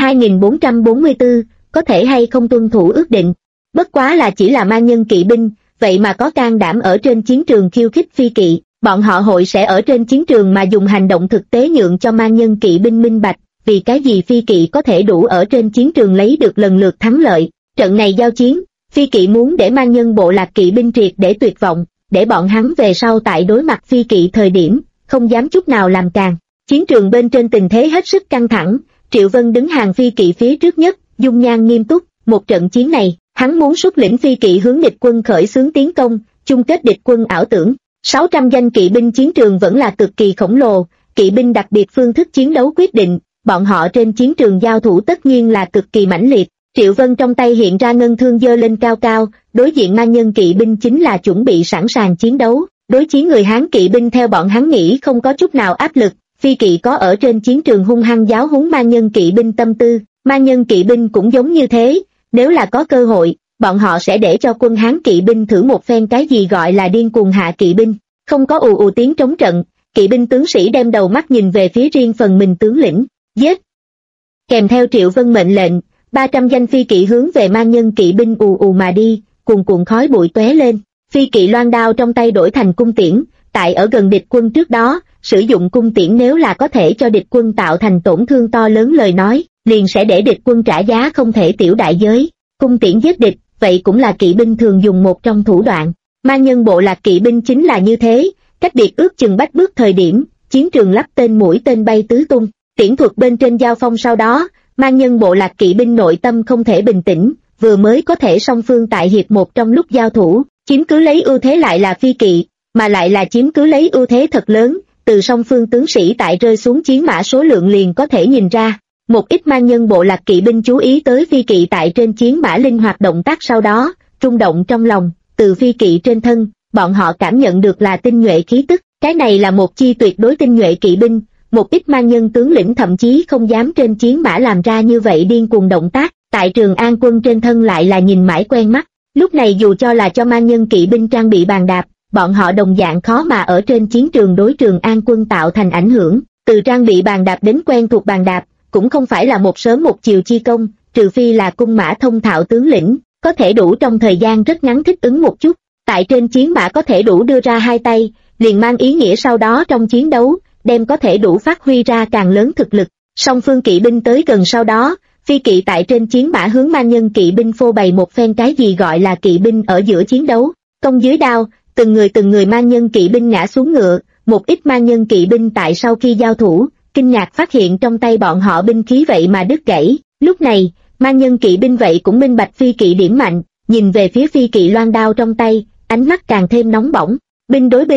2444, có thể hay không tuân thủ ước định, bất quá là chỉ là man nhân kỵ binh, vậy mà có can đảm ở trên chiến trường khiêu khích phi kỵ, bọn họ hội sẽ ở trên chiến trường mà dùng hành động thực tế nhượng cho man nhân kỵ binh minh bạch, vì cái gì phi kỵ có thể đủ ở trên chiến trường lấy được lần lượt thắng lợi. Trận này giao chiến, phi kỵ muốn để man nhân bộ lạc kỵ binh triệt để tuyệt vọng, để bọn hắn về sau tại đối mặt phi kỵ thời điểm, không dám chút nào làm càn. Chiến trường bên trên tình thế hết sức căng thẳng, Triệu Vân đứng hàng phi kỵ phía trước nhất, dung nhan nghiêm túc, một trận chiến này, hắn muốn xuất lĩnh phi kỵ hướng địch quân khởi xướng tiến công, chung kết địch quân ảo tưởng. 600 danh kỵ binh chiến trường vẫn là cực kỳ khổng lồ, kỵ binh đặc biệt phương thức chiến đấu quyết định, bọn họ trên chiến trường giao thủ tất nhiên là cực kỳ mãnh liệt. Triệu Vân trong tay hiện ra ngân thương giơ lên cao cao, đối diện man nhân kỵ binh chính là chuẩn bị sẵn sàng chiến đấu. Đối chiến người Hán kỵ binh theo bọn hắn nghĩ không có chút nào áp lực, phi kỵ có ở trên chiến trường hung hăng giáo huấn man nhân kỵ binh tâm tư, man nhân kỵ binh cũng giống như thế, nếu là có cơ hội, bọn họ sẽ để cho quân Hán kỵ binh thử một phen cái gì gọi là điên cuồng hạ kỵ binh, không có ù ù tiếng trống trận, kỵ binh tướng sĩ đem đầu mắt nhìn về phía riêng phần mình tướng lĩnh, giết. Kèm theo Triệu Vân mệnh lệnh, 300 danh phi kỵ hướng về man nhân kỵ binh ù ù mà đi, cuồn cuộn khói bụi tóe lên, phi kỵ loan đao trong tay đổi thành cung tiễn, tại ở gần địch quân trước đó, sử dụng cung tiễn nếu là có thể cho địch quân tạo thành tổn thương to lớn lời nói, liền sẽ để địch quân trả giá không thể tiểu đại giới. Cung tiễn giết địch, vậy cũng là kỵ binh thường dùng một trong thủ đoạn. Man nhân bộ lạc kỵ binh chính là như thế, cách biệt ước chừng bách bước thời điểm, chiến trường lắp tên mũi tên bay tứ tung, tiễn thuật bên trên giao phong sau đó, man nhân bộ lạc kỵ binh nội tâm không thể bình tĩnh, vừa mới có thể song phương tại hiệp một trong lúc giao thủ, chiếm cứ lấy ưu thế lại là phi kỵ, mà lại là chiếm cứ lấy ưu thế thật lớn, từ song phương tướng sĩ tại rơi xuống chiến mã số lượng liền có thể nhìn ra. Một ít man nhân bộ lạc kỵ binh chú ý tới phi kỵ tại trên chiến mã linh hoạt động tác sau đó, rung động trong lòng, từ phi kỵ trên thân, bọn họ cảm nhận được là tinh nhuệ khí tức, cái này là một chi tuyệt đối tinh nhuệ kỵ binh, một ít man nhân tướng lĩnh thậm chí không dám trên chiến mã làm ra như vậy điên cuồng động tác, tại Trường An quân trên thân lại là nhìn mãi quen mắt, lúc này dù cho là cho man nhân kỵ binh trang bị bàn đạp, bọn họ đồng dạng khó mà ở trên chiến trường đối Trường An quân tạo thành ảnh hưởng, từ trang bị bàn đạp đến quen thuộc bàn đạp, cũng không phải là một sớm một chiều chi công, trừ phi là cung mã thông thạo tướng lĩnh, có thể đủ trong thời gian rất ngắn thích ứng một chút, tại trên chiến mã có thể đủ đưa ra hai tay, liền mang ý nghĩa sau đó trong chiến đấu, đem có thể đủ phát huy ra càng lớn thực lực. Song phương kỵ binh tới gần sau đó, phi kỵ tại trên chiến mã hướng man nhân kỵ binh phô bày một phen cái gì gọi là kỵ binh ở giữa chiến đấu, công dưới đao, từng người man nhân kỵ binh ngã xuống ngựa, một ít man nhân kỵ binh tại sau khi giao thủ, kinh ngạc phát hiện trong tay bọn họ binh khí vậy mà đứt gãy. Lúc này, man nhân kỵ binh vậy cũng minh bạch phi kỵ điểm mạnh, nhìn về phía phi kỵ loan đao trong tay, ánh mắt càng thêm nóng bỏng. Binh đối binh,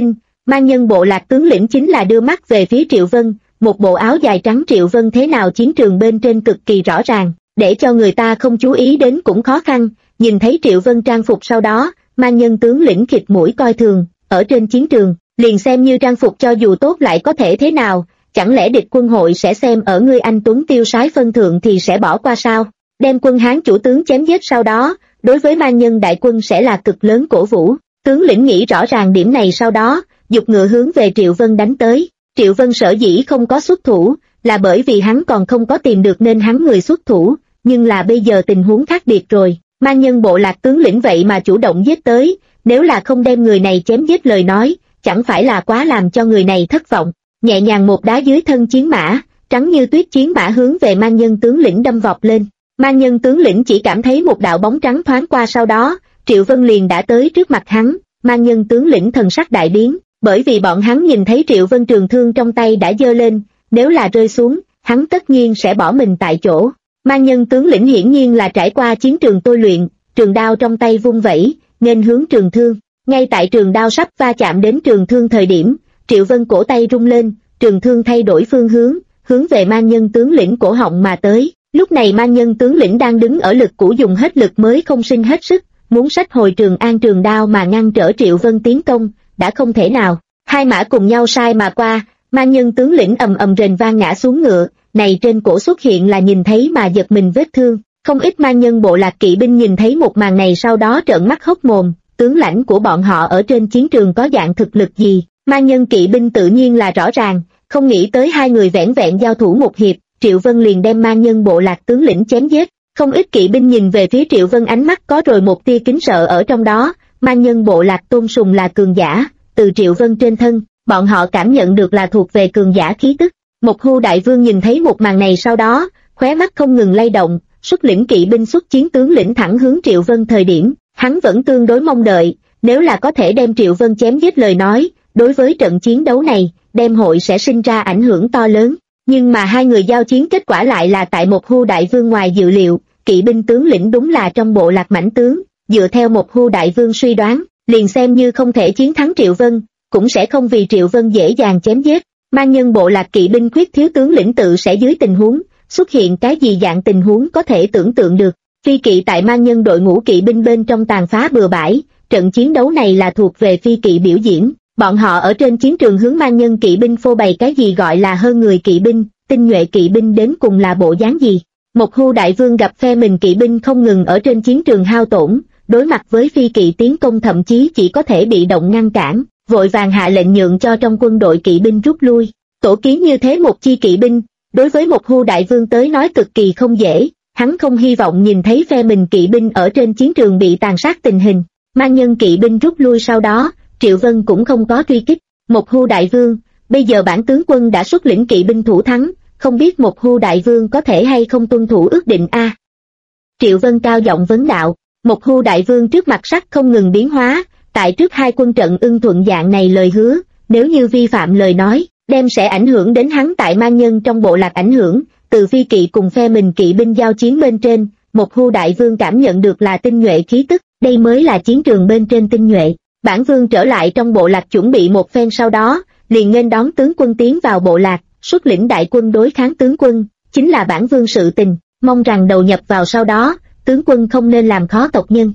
Ma nhân bộ lạc tướng lĩnh chính là đưa mắt về phía Triệu Vân, một bộ áo dài trắng. Triệu Vân thế nào chiến trường bên trên cực kỳ rõ ràng, để cho người ta không chú ý đến cũng khó khăn. Nhìn thấy Triệu Vân trang phục sau đó, ma nhân tướng lĩnh khịt mũi coi thường, ở trên chiến trường, liền xem như trang phục cho dù tốt lại có thể thế nào, chẳng lẽ địch quân hội sẽ xem ở ngươi anh tuấn tiêu sái phân thượng thì sẽ bỏ qua sao? Đem quân Hán chủ tướng chém giết sau đó, đối với ma nhân đại quân sẽ là cực lớn cổ vũ. Tướng lĩnh nghĩ rõ ràng điểm này sau đó, giục ngựa hướng về Triệu Vân đánh tới. Triệu Vân sở dĩ không có xuất thủ, là bởi vì hắn còn không có tìm được nên hắn người xuất thủ, nhưng là bây giờ tình huống khác biệt rồi. Ma nhân bộ lạc tướng lĩnh vậy mà chủ động giết tới, nếu là không đem người này chém giết lời nói, chẳng phải là quá làm cho người này thất vọng. Nhẹ nhàng một đá dưới thân chiến mã, trắng như tuyết chiến mã hướng về ma nhân tướng lĩnh đâm vọt lên. Ma nhân tướng lĩnh chỉ cảm thấy một đạo bóng trắng thoáng qua, sau đó, Triệu Vân liền đã tới trước mặt hắn. Ma nhân tướng lĩnh thần sắc đại biến, bởi vì bọn hắn nhìn thấy Triệu Vân trường thương trong tay đã giơ lên, nếu là rơi xuống, hắn tất nhiên sẽ bỏ mình tại chỗ. Ma nhân tướng lĩnh hiển nhiên là trải qua chiến trường tôi luyện, trường đao trong tay vung vẩy, nên hướng trường thương. Ngay tại trường đao sắp va chạm đến trường thương thời điểm, Triệu Vân cổ tay rung lên, trường thương thay đổi phương hướng về ma nhân tướng lĩnh cổ họng mà tới. Lúc này ma nhân tướng lĩnh đang đứng ở lực cũ, dùng hết lực mới không sinh hết sức, muốn xách hồi Trường An trường đao mà ngăn trở Triệu Vân tiến công, đã không thể nào. Hai mã cùng nhau sai mà qua, ma nhân tướng lĩnh ầm ầm rền vang ngã xuống ngựa, này trên cổ xuất hiện là nhìn thấy mà giật mình vết thương. Không ít ma nhân bộ lạc kỵ binh nhìn thấy một màn này sau đó trợn mắt hốc mồm, tướng lãnh của bọn họ ở trên chiến trường có dạng thực lực gì, ma nhân kỵ binh tự nhiên là rõ ràng, không nghĩ tới hai người vẻn vẹn giao thủ một hiệp, Triệu Vân liền đem ma nhân bộ lạc tướng lĩnh chém giết. Không ít kỵ binh nhìn về phía Triệu Vân, ánh mắt có rồi một tia kính sợ ở trong đó. Ma nhân bộ lạc tôn sùng là cường giả, từ Triệu Vân trên thân, bọn họ cảm nhận được là thuộc về cường giả khí tức. Một Hu đại vương nhìn thấy một màn này sau đó, khóe mắt không ngừng lay động, xuất lĩnh kỵ binh xuất chiến tướng lĩnh thẳng hướng Triệu Vân. Thời điểm, hắn vẫn tương đối mong đợi, nếu là có thể đem Triệu Vân chém giết lời nói, đối với trận chiến đấu này, đem hội sẽ sinh ra ảnh hưởng to lớn. Nhưng mà hai người giao chiến kết quả lại là tại một Hu đại vương ngoài dự liệu, kỵ binh tướng lĩnh đúng là trong bộ lạc mãnh tướng, dựa theo một Hu đại vương suy đoán, liền xem như không thể chiến thắng Triệu Vân, cũng sẽ không vì Triệu Vân dễ dàng chém giết. Ma nhân bộ lạc kỵ binh khuyết thiếu tướng lĩnh tự sẽ dưới tình huống xuất hiện cái gì dạng tình huống có thể tưởng tượng được. Phi kỵ tại ma nhân đội ngũ kỵ binh bên trong tàn phá bừa bãi, trận chiến đấu này là thuộc về phi kỵ biểu diễn. Bọn họ ở trên chiến trường hướng ma nhân kỵ binh phô bày cái gì gọi là hơn người kỵ binh, tinh nhuệ kỵ binh đến cùng là bộ dáng gì. Một Hu đại vương gặp phe mình kỵ binh không ngừng ở trên chiến trường hao tổn, đối mặt với phi kỵ tiến công thậm chí chỉ có thể bị động ngăn cản, vội vàng hạ lệnh nhượng cho trong quân đội kỵ binh rút lui. Tổ kiến như thế một chi kỵ binh, đối với một Hu đại vương tới nói cực kỳ không dễ, hắn không hy vọng nhìn thấy phe mình kỵ binh ở trên chiến trường bị tàn sát tình hình. Ma nhân kỵ binh rút lui sau đó, Triệu Vân cũng không có truy kích. Một Hu đại vương, bây giờ bản tướng quân đã xuất lĩnh kỵ binh thủ thắng, không biết một Hu đại vương có thể hay không tuân thủ ước định a? Triệu Vân cao giọng vấn đạo. Một Hu đại vương trước mặt sắc không ngừng biến hóa, tại trước hai quân trận ưng thuận dạng này lời hứa, nếu như vi phạm lời nói, đem sẽ ảnh hưởng đến hắn tại ma nhân trong bộ lạc ảnh hưởng, từ phi kỵ cùng phe mình kỵ binh giao chiến bên trên, một Hu đại vương cảm nhận được là tinh nhuệ khí tức, đây mới là chiến trường bên trên tinh nhuệ. Bản vương trở lại trong bộ lạc chuẩn bị một phen sau đó, liền nghênh đón tướng quân tiến vào bộ lạc, xuất lĩnh đại quân đối kháng tướng quân, chính là bản vương sự tình, mong rằng đầu nhập vào sau đó, tướng quân không nên làm khó tộc nhân.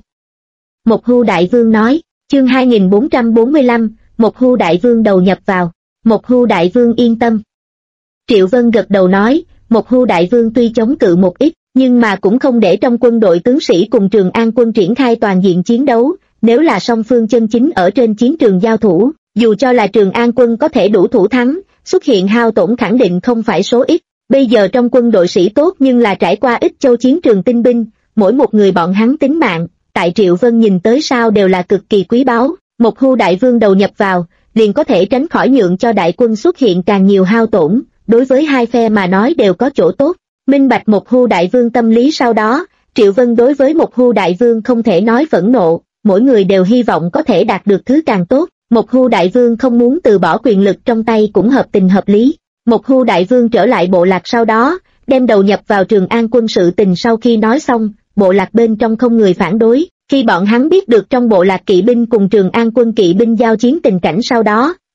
Một Hu đại vương nói, chương 2445, một Hu đại vương đầu nhập vào, một Hu đại vương yên tâm. Triệu Vân gật đầu nói, một Hu đại vương tuy chống cự một ít, nhưng mà cũng không để trong quân đội tướng sĩ cùng Trường An quân triển khai toàn diện chiến đấu, nếu là song phương chân chính ở trên chiến trường giao thủ, dù cho là Trường An quân có thể đủ thủ thắng, xuất hiện hao tổn khẳng định không phải số ít. Bây giờ trong quân đội sĩ tốt nhưng là trải qua ít châu chiến trường tinh binh, mỗi một người bọn hắn tính mạng, tại Triệu Vân nhìn tới sao đều là cực kỳ quý báu. Một Hu đại vương đầu nhập vào, liền có thể tránh khỏi nhượng cho đại quân xuất hiện càng nhiều hao tổn, đối với hai phe mà nói đều có chỗ tốt. Minh bạch một Hu đại vương tâm lý sau đó, Triệu Vân đối với một Hu đại vương không thể nói phẫn nộ, mỗi người đều hy vọng có thể đạt được thứ càng tốt. Một Hu đại vương không muốn từ bỏ quyền lực trong tay cũng hợp tình hợp lý. Một Hu đại vương trở lại bộ lạc sau đó, đem đầu nhập vào Trường An quân sự tình sau khi nói xong, bộ lạc bên trong không người phản đối. Khi bọn hắn biết được trong bộ lạc kỵ binh cùng Trường An quân kỵ binh giao chiến tình cảnh sau đó,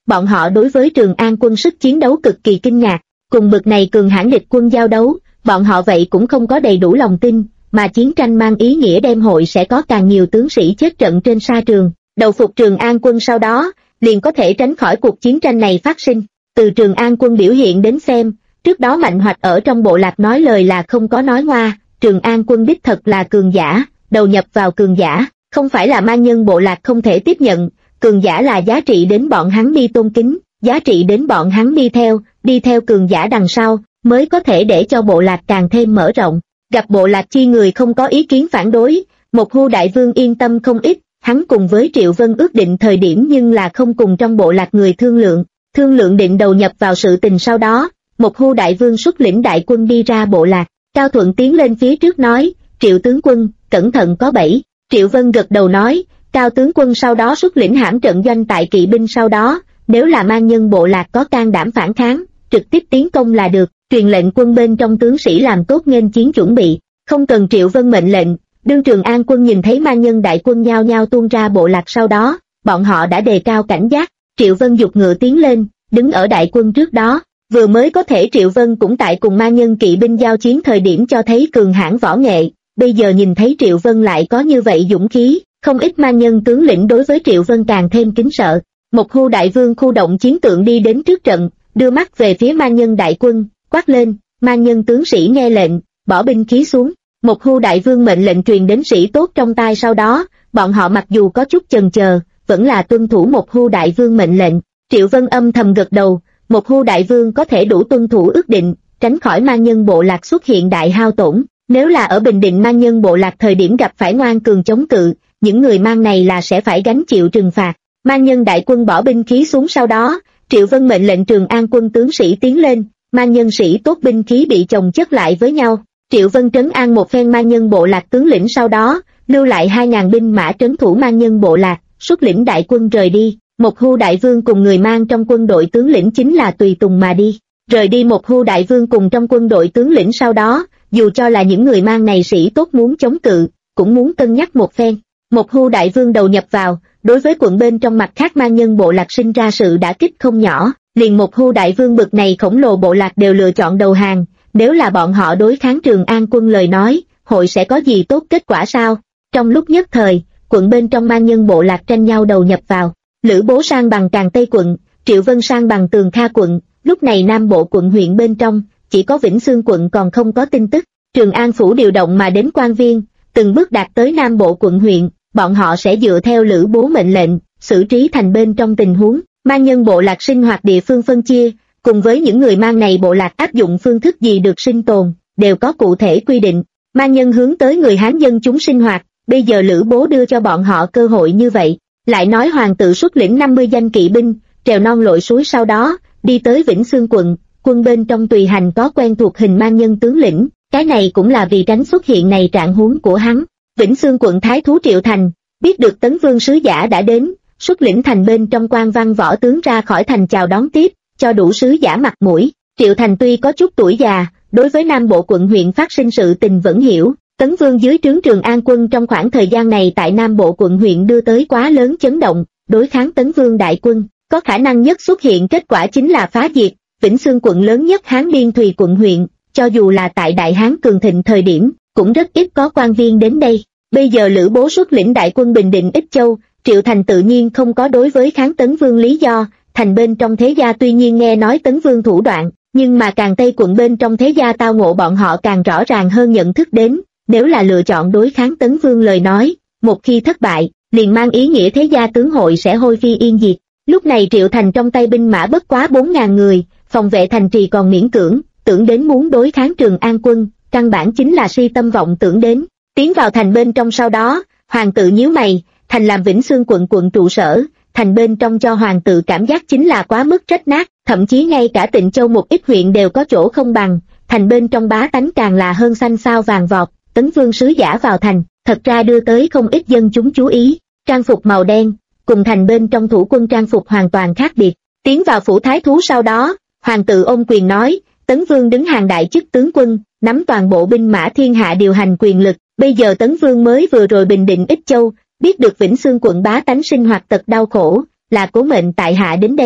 bọn họ đối với Trường An quân sức chiến đấu cực kỳ kinh ngạc, cùng bực này cường hãn địch quân giao đấu, bọn họ vậy cũng không có đầy đủ lòng tin, mà chiến tranh mang ý nghĩa đêm hội sẽ có càng nhiều tướng sĩ chết trận trên sa trường, đầu phục Trường An quân sau đó, liền có thể tránh khỏi cuộc chiến tranh này phát sinh. Từ Trường An quân biểu hiện đến xem, trước đó Mạnh Hoạch ở trong bộ lạc nói lời là không có nói ngoa, Trường An quân đích thật là cường giả, đầu nhập vào cường giả, không phải là man nhân bộ lạc không thể tiếp nhận, cường giả là giá trị đến bọn hắn đi tôn kính, giá trị đến bọn hắn đi theo cường giả đằng sau, mới có thể để cho bộ lạc càng thêm mở rộng. Gặp bộ lạc chi người không có ý kiến phản đối, Một Hu đại vương yên tâm không ít, hắn cùng với Triệu Vân ước định thời điểm nhưng là không cùng trong bộ lạc người thương lượng định đầu nhập vào sự tình. Sau đó, Một Hu đại vương xuất lĩnh đại quân đi ra bộ lạc, Cao Thuận tiến lên phía trước nói, Triệu tướng quân, cẩn thận có bẫy. Triệu Vân gật đầu nói, Cao tướng quân sau đó xuất lĩnh hãm trận doanh tại kỵ binh, sau đó, nếu là man nhân bộ lạc có can đảm phản kháng, trực tiếp tiến công là được, truyền lệnh quân bên trong tướng sĩ làm tốt nghênh chiến chuẩn bị, không cần Triệu Vân mệnh lệnh. Đương Trường An quân nhìn thấy man nhân đại quân nhao nhao tuôn ra bộ lạc, sau đó, bọn họ đã đề cao cảnh giác. Triệu Vân giục ngựa tiến lên, đứng ở đại quân trước đó, vừa mới có thể Triệu Vân cũng tại cùng man nhân kỵ binh giao chiến thời điểm cho thấy cường hãn võ nghệ, bây giờ nhìn thấy Triệu Vân lại có như vậy dũng khí, không ít man nhân tướng lĩnh đối với Triệu Vân càng thêm kính sợ. Một Hu đại vương khu động chiến tượng đi đến trước trận, đưa mắt về phía man nhân đại quân, quát lên, man nhân tướng sĩ nghe lệnh, bỏ binh khí xuống. Một Hu đại vương mệnh lệnh truyền đến sĩ tốt trong tai, sau đó, bọn họ mặc dù có chút chần chờ, vẫn là tuân thủ Một Hu đại vương mệnh lệnh. Triệu Vân âm thầm gật đầu, Một Hu đại vương có thể đủ tuân thủ ước định, tránh khỏi man nhân bộ lạc xuất hiện đại hao tổn. Nếu là ở Bình Định man nhân bộ lạc thời điểm gặp phải ngoan cường chống cự, những người man này là sẽ phải gánh chịu trừng phạt. Man nhân đại quân bỏ binh khí xuống, sau đó, Triệu Vân mệnh lệnh Trường An quân tướng sĩ tiến lên, man nhân sĩ tốt binh khí bị chồng chất lại với nhau. Triệu Vân trấn an một phen man nhân bộ lạc tướng lĩnh, sau đó, lưu lại 2.000 binh mã trấn thủ man nhân bộ lạc, xuất lĩnh đại quân rời đi. Một Hu đại vương cùng người mang trong quân đội tướng lĩnh chính là tùy tùng mà đi. Rời đi Một Hu đại vương cùng trong quân đội tướng lĩnh sau đó, dù cho là những người mang này sĩ tốt muốn chống cự, cũng muốn cân nhắc một phen. Một Hu đại vương đầu nhập vào, đối với quận bên trong mặt khác man nhân bộ lạc sinh ra sự đả kích không nhỏ, liền Một Hu đại vương bực này khổng lồ bộ lạc đều lựa chọn đầu hàng. Nếu là bọn họ đối kháng Trường An quân lời nói, hội sẽ có gì tốt kết quả sao? Trong lúc nhất thời, quận bên trong man nhân bộ lạc tranh nhau đầu nhập vào. Lữ Bố sang bằng Càn Tây quận, Triệu Vân sang bằng Tường Kha quận, lúc này Nam Bộ quận huyện bên trong, chỉ có Vĩnh Xương quận còn không có tin tức. Trường An phủ điều động mà đến quan viên, từng bước đạt tới Nam Bộ quận huyện, bọn họ sẽ dựa theo Lữ Bố mệnh lệnh, xử trí thành bên trong tình huống, man nhân bộ lạc sinh hoạt địa phương phân chia, cùng với những người man này bộ lạc áp dụng phương thức gì được sinh tồn, đều có cụ thể quy định. Man nhân hướng tới người Hán dân chúng sinh hoạt, bây giờ Lữ Bố đưa cho bọn họ cơ hội như vậy. Lại nói hoàng tự xuất lĩnh 50 danh kỵ binh, trèo non lội suối, sau đó, đi tới Vĩnh Xương quận, quân bên trong tùy hành có quen thuộc hình man nhân tướng lĩnh, cái này cũng là vì tránh xuất hiện này trạng huống của hắn. Vĩnh Xương quận thái thú Triệu Thành, biết được Tấn Vương sứ giả đã đến, xuất lĩnh thành bên trong quan văn võ tướng ra khỏi thành chào đón tiếp, cho đủ sứ giả mặt mũi. Triệu Thành tuy có chút tuổi già, đối với Nam Bộ quận huyện phát sinh sự tình vẫn hiểu. Tấn Vương dưới trướng Trường An quân trong khoảng thời gian này tại Nam Bộ quận huyện đưa tới quá lớn chấn động, đối kháng Tấn Vương đại quân, có khả năng nhất xuất hiện kết quả chính là phá diệt. Vĩnh Xương quận lớn nhất Hán Biên Thùy quận huyện, cho dù là tại Đại Hán cường thịnh thời điểm, cũng rất ít có quan viên đến đây. Bây giờ Lữ Bố xuất lĩnh đại quân bình định Ích Châu, Triệu Thành tự nhiên không có đối với kháng Tấn Vương lý do. Thành bên trong thế gia tuy nhiên nghe nói Tấn Vương thủ đoạn, nhưng mà Càn Tây quận bên trong thế gia tao ngộ bọn họ càng rõ ràng hơn nhận thức đến. Nếu là lựa chọn đối kháng Tấn Vương lời nói, một khi thất bại, liền mang ý nghĩa thế gia tướng hội sẽ hôi phi yên diệt. Lúc này Triệu Thành trong tay binh mã bất quá 4.000 người, phòng vệ thành trì còn miễn cưỡng, tưởng đến muốn đối kháng Trường An quân, căn bản chính là si tâm vọng tưởng đến. Tiến vào thành bên trong sau đó, hoàng tự nhíu mày, thành làm Vĩnh Xương quận trụ sở, thành bên trong cho hoàng tự cảm giác chính là quá mức rách nát, thậm chí ngay cả Tịnh Châu một ít huyện đều có chỗ không bằng, thành bên trong bá tánh càng là hơn xanh sao vàng vọt. Tấn Vương sứ giả vào thành, thật ra đưa tới không ít dân chúng chú ý, trang phục màu đen, cùng thành bên trong thủ quân trang phục hoàn toàn khác biệt. Tiến vào phủ thái thú sau đó, hoàng tự ôm quyền nói, Tấn Vương đứng hàng đại chức tướng quân, nắm toàn bộ binh mã thiên hạ điều hành quyền lực, bây giờ Tấn Vương mới vừa rồi bình định Ích Châu, biết được Vĩnh Xương quận bá tánh sinh hoạt tật đau khổ, là cố mệnh tại hạ đến đây,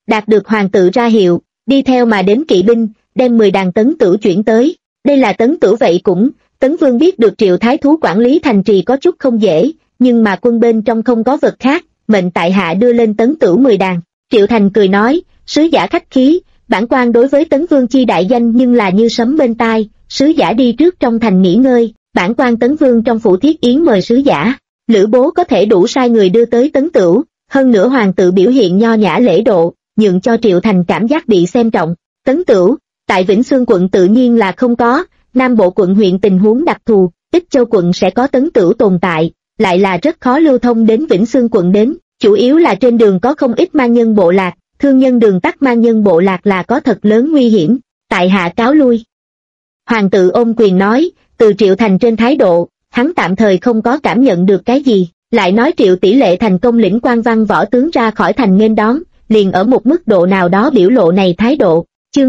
đạt được hoàng tự ra hiệu, đi theo mà đến kỵ binh, đem 10 đàn tấn tửu chuyển tới. Đây là tấn tửu vậy cũng, Tấn Vương biết được Triệu Thái Thú quản lý thành trì có chút không dễ, nhưng mà quân bên trong không có vật khác, mệnh tại hạ đưa lên tấn tửu 10 đàn. Triệu Thành cười nói, sứ giả khách khí, bản quan đối với Tấn Vương chi đại danh nhưng là như sấm bên tai, sứ giả đi trước trong thành nghỉ ngơi, bản quan Tấn Vương trong phủ thiết yến mời sứ giả. Lữ Bố có thể đủ sai người đưa tới tấn tửu, hơn nữa hoàng tự biểu hiện nho nhã lễ độ, nhượng cho Triệu Thành cảm giác bị xem trọng. Tấn tửu, tại Vĩnh Xương quận tự nhiên là không có, Nam Bộ quận huyện tình huống đặc thù, Ích Châu quận sẽ có tấn tửu tồn tại, lại là rất khó lưu thông đến Vĩnh Xương quận đến, chủ yếu là trên đường có không ít man nhân bộ lạc, thương nhân đường tắt man nhân bộ lạc là có thật lớn nguy hiểm, tại hạ cáo lui. Hoàng tự ôm quyền nói, từ Triệu Thành trên thái độ, hắn tạm thời không có cảm nhận được cái gì, lại nói Triệu Tỷ Lệ thành công lĩnh quan văn võ tướng ra khỏi thành nghênh đón, liền ở một mức độ nào đó biểu lộ này thái độ. Chương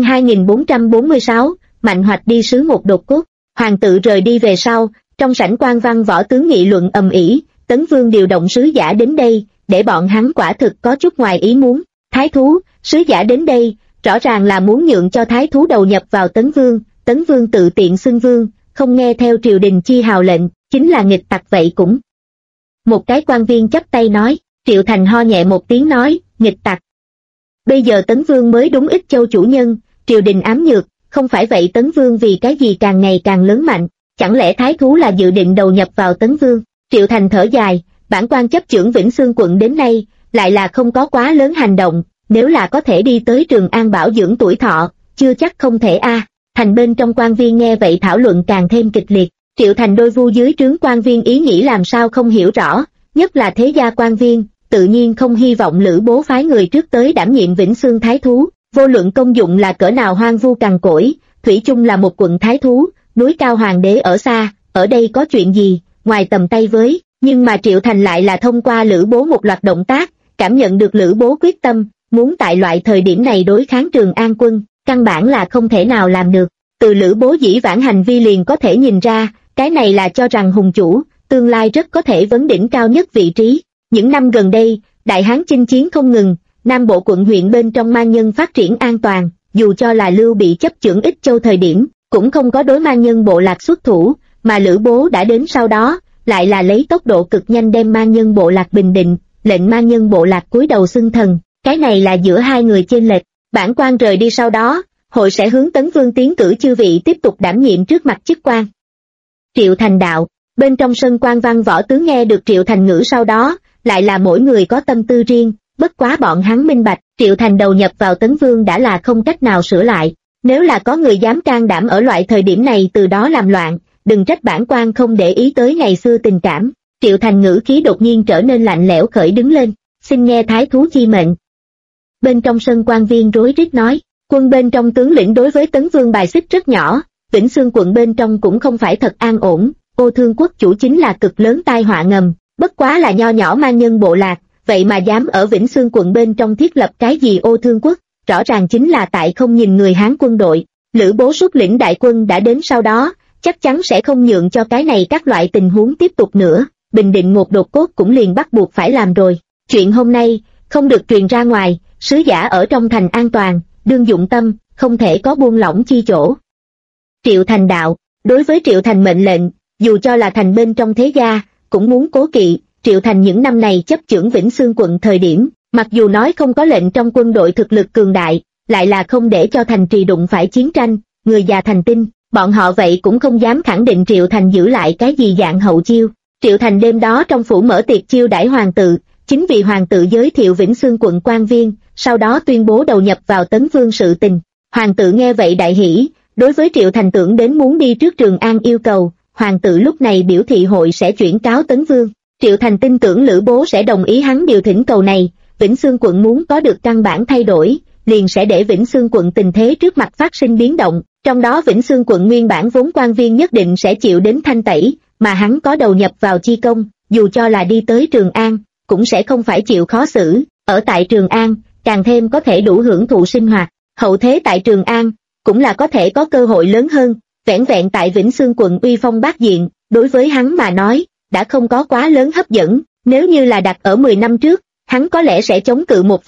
2446, Mạnh Hoạch đi sứ một đột cốt. Hoàng tự rời đi về sau, trong sảnh quan văn võ tướng nghị luận ầm ĩ, Tấn Vương điều động sứ giả đến đây, để bọn hắn quả thực có chút ngoài ý muốn. Thái thú, sứ giả đến đây, rõ ràng là muốn nhượng cho thái thú đầu nhập vào Tấn Vương tự tiện xưng vương, không nghe theo triều đình chi hào lệnh, chính là nghịch tặc vậy cũng. Một cái quan viên chắp tay nói, Triệu Thành ho nhẹ một tiếng nói, nghịch tặc. Bây giờ Tấn Vương mới đúng Ích Châu chủ nhân, triều đình ám nhược, không phải vậy Tấn Vương vì cái gì càng ngày càng lớn mạnh, chẳng lẽ thái thú là dự định đầu nhập vào Tấn Vương? Triệu Thành thở dài, bản quan chấp chưởng Vĩnh Xương quận đến nay, lại là không có quá lớn hành động, nếu là có thể đi tới Trường An bảo dưỡng tuổi thọ, chưa chắc không thể a. Thành bên trong quan viên nghe vậy thảo luận càng thêm kịch liệt, Triệu Thành đôi vu dưới trướng quan viên ý nghĩ làm sao không hiểu rõ, nhất là thế gia quan viên, tự nhiên không hy vọng Lữ Bố phái người trước tới đảm nhiệm Vĩnh Xương thái thú, vô luận công dụng là cỡ nào hoang vu cằn cỗi, thủy chung là một quận thái thú, núi cao hoàng đế ở xa, ở đây có chuyện gì, ngoài tầm tay với, nhưng mà Triệu Thành lại là thông qua Lữ Bố một loạt động tác, cảm nhận được Lữ Bố quyết tâm, muốn tại loại thời điểm này đối kháng Trường An quân, căn bản là không thể nào làm được. Từ Lữ Bố dĩ vãng hành vi liền có thể nhìn ra, cái này là cho rằng hùng chủ, tương lai rất có thể vấn đỉnh cao nhất vị trí. Những năm gần đây, Đại Hán chinh chiến không ngừng, Nam Bộ quận huyện bên trong man nhân phát triển an toàn, dù cho là Lưu Bị chấp chưởng Ích Châu thời điểm, cũng không có đối man nhân bộ lạc xuất thủ, mà Lữ Bố đã đến sau đó, lại là lấy tốc độ cực nhanh đem man nhân bộ lạc bình định, lệnh man nhân bộ lạc cúi đầu xưng thần, cái này là giữa hai người chênh lệch. Bản quan rời đi sau đó, hội sẽ hướng Tấn Vương tiến cử chư vị tiếp tục đảm nhiệm trước mặt chức quan. Triệu Thành đạo, bên trong sân quan văn võ tướng nghe được Triệu Thành ngữ sau đó, lại là mỗi người có tâm tư riêng, bất quá bọn hắn minh bạch, Triệu Thành đầu nhập vào Tấn Vương đã là không cách nào sửa lại, nếu là có người dám can đảm ở loại thời điểm này từ đó làm loạn, đừng trách bản quan không để ý tới ngày xưa tình cảm. Triệu Thành ngữ khí đột nhiên trở nên lạnh lẽo khởi đứng lên, xin nghe thái thú chi mệnh. Bên trong sân quan viên rối rít nói, quân bên trong tướng lĩnh đối với Tấn Vương bài xích rất nhỏ, Vĩnh Xương quận bên trong cũng không phải thật an ổn, Ô Thương quốc chủ chính là cực lớn tai họa ngầm, bất quá là nho nhỏ man nhân bộ lạc, vậy mà dám ở Vĩnh Xương quận bên trong thiết lập cái gì Ô Thương quốc, rõ ràng chính là tại không nhìn người Hán quân đội. Lữ Bố xuất lĩnh đại quân đã đến sau đó, chắc chắn sẽ không nhượng cho cái này các loại tình huống tiếp tục nữa, bình định một đột cốt cũng liền bắt buộc phải làm rồi. Chuyện hôm nay, không được truyền ra ngoài, sứ giả ở trong thành an toàn, đương dụng tâm, không thể có buông lỏng chi chỗ. Triệu Thành đạo, đối với Triệu Thành mệnh lệnh, dù cho là thành bên trong thế gia, cũng muốn cố kỵ. Triệu Thành những năm này chấp chưởng Vĩnh Xương quận thời điểm, mặc dù nói không có lệnh trong quân đội thực lực cường đại, lại là không để cho thành trì đụng phải chiến tranh, người già thành tinh, bọn họ vậy cũng không dám khẳng định Triệu Thành giữ lại cái gì dạng hậu chiêu. Triệu Thành đêm đó trong phủ mở tiệc chiêu đãi hoàng tự, chính vì hoàng tự giới thiệu Vĩnh Xương quận quan viên, sau đó tuyên bố đầu nhập vào Tấn Vương sự tình. Hoàng tự nghe vậy đại hỉ, đối với Triệu Thành tưởng đến muốn đi trước Trường An yêu cầu, hoàng tự lúc này biểu thị hội sẽ chuyển cáo Tấn Vương. Triệu Thành tin tưởng Lữ Bố sẽ đồng ý hắn điều thỉnh cầu này, Vĩnh Xương quận muốn có được căn bản thay đổi, liền sẽ để Vĩnh Xương quận tình thế trước mặt phát sinh biến động, trong đó Vĩnh Xương quận nguyên bản vốn quan viên nhất định sẽ chịu đến thanh tẩy, mà hắn có đầu nhập vào chi công, dù cho là đi tới Trường An, cũng sẽ không phải chịu khó xử, ở tại Trường An, càng thêm có thể đủ hưởng thụ sinh hoạt, hậu thế tại Trường An, cũng là có thể có cơ hội lớn hơn, vẻn vẹn tại Vĩnh Xương quận uy phong bát diện, đối với hắn mà nói, đã không có quá lớn hấp dẫn, nếu như là đặt ở 10 năm trước, hắn có lẽ sẽ chống cự một phen,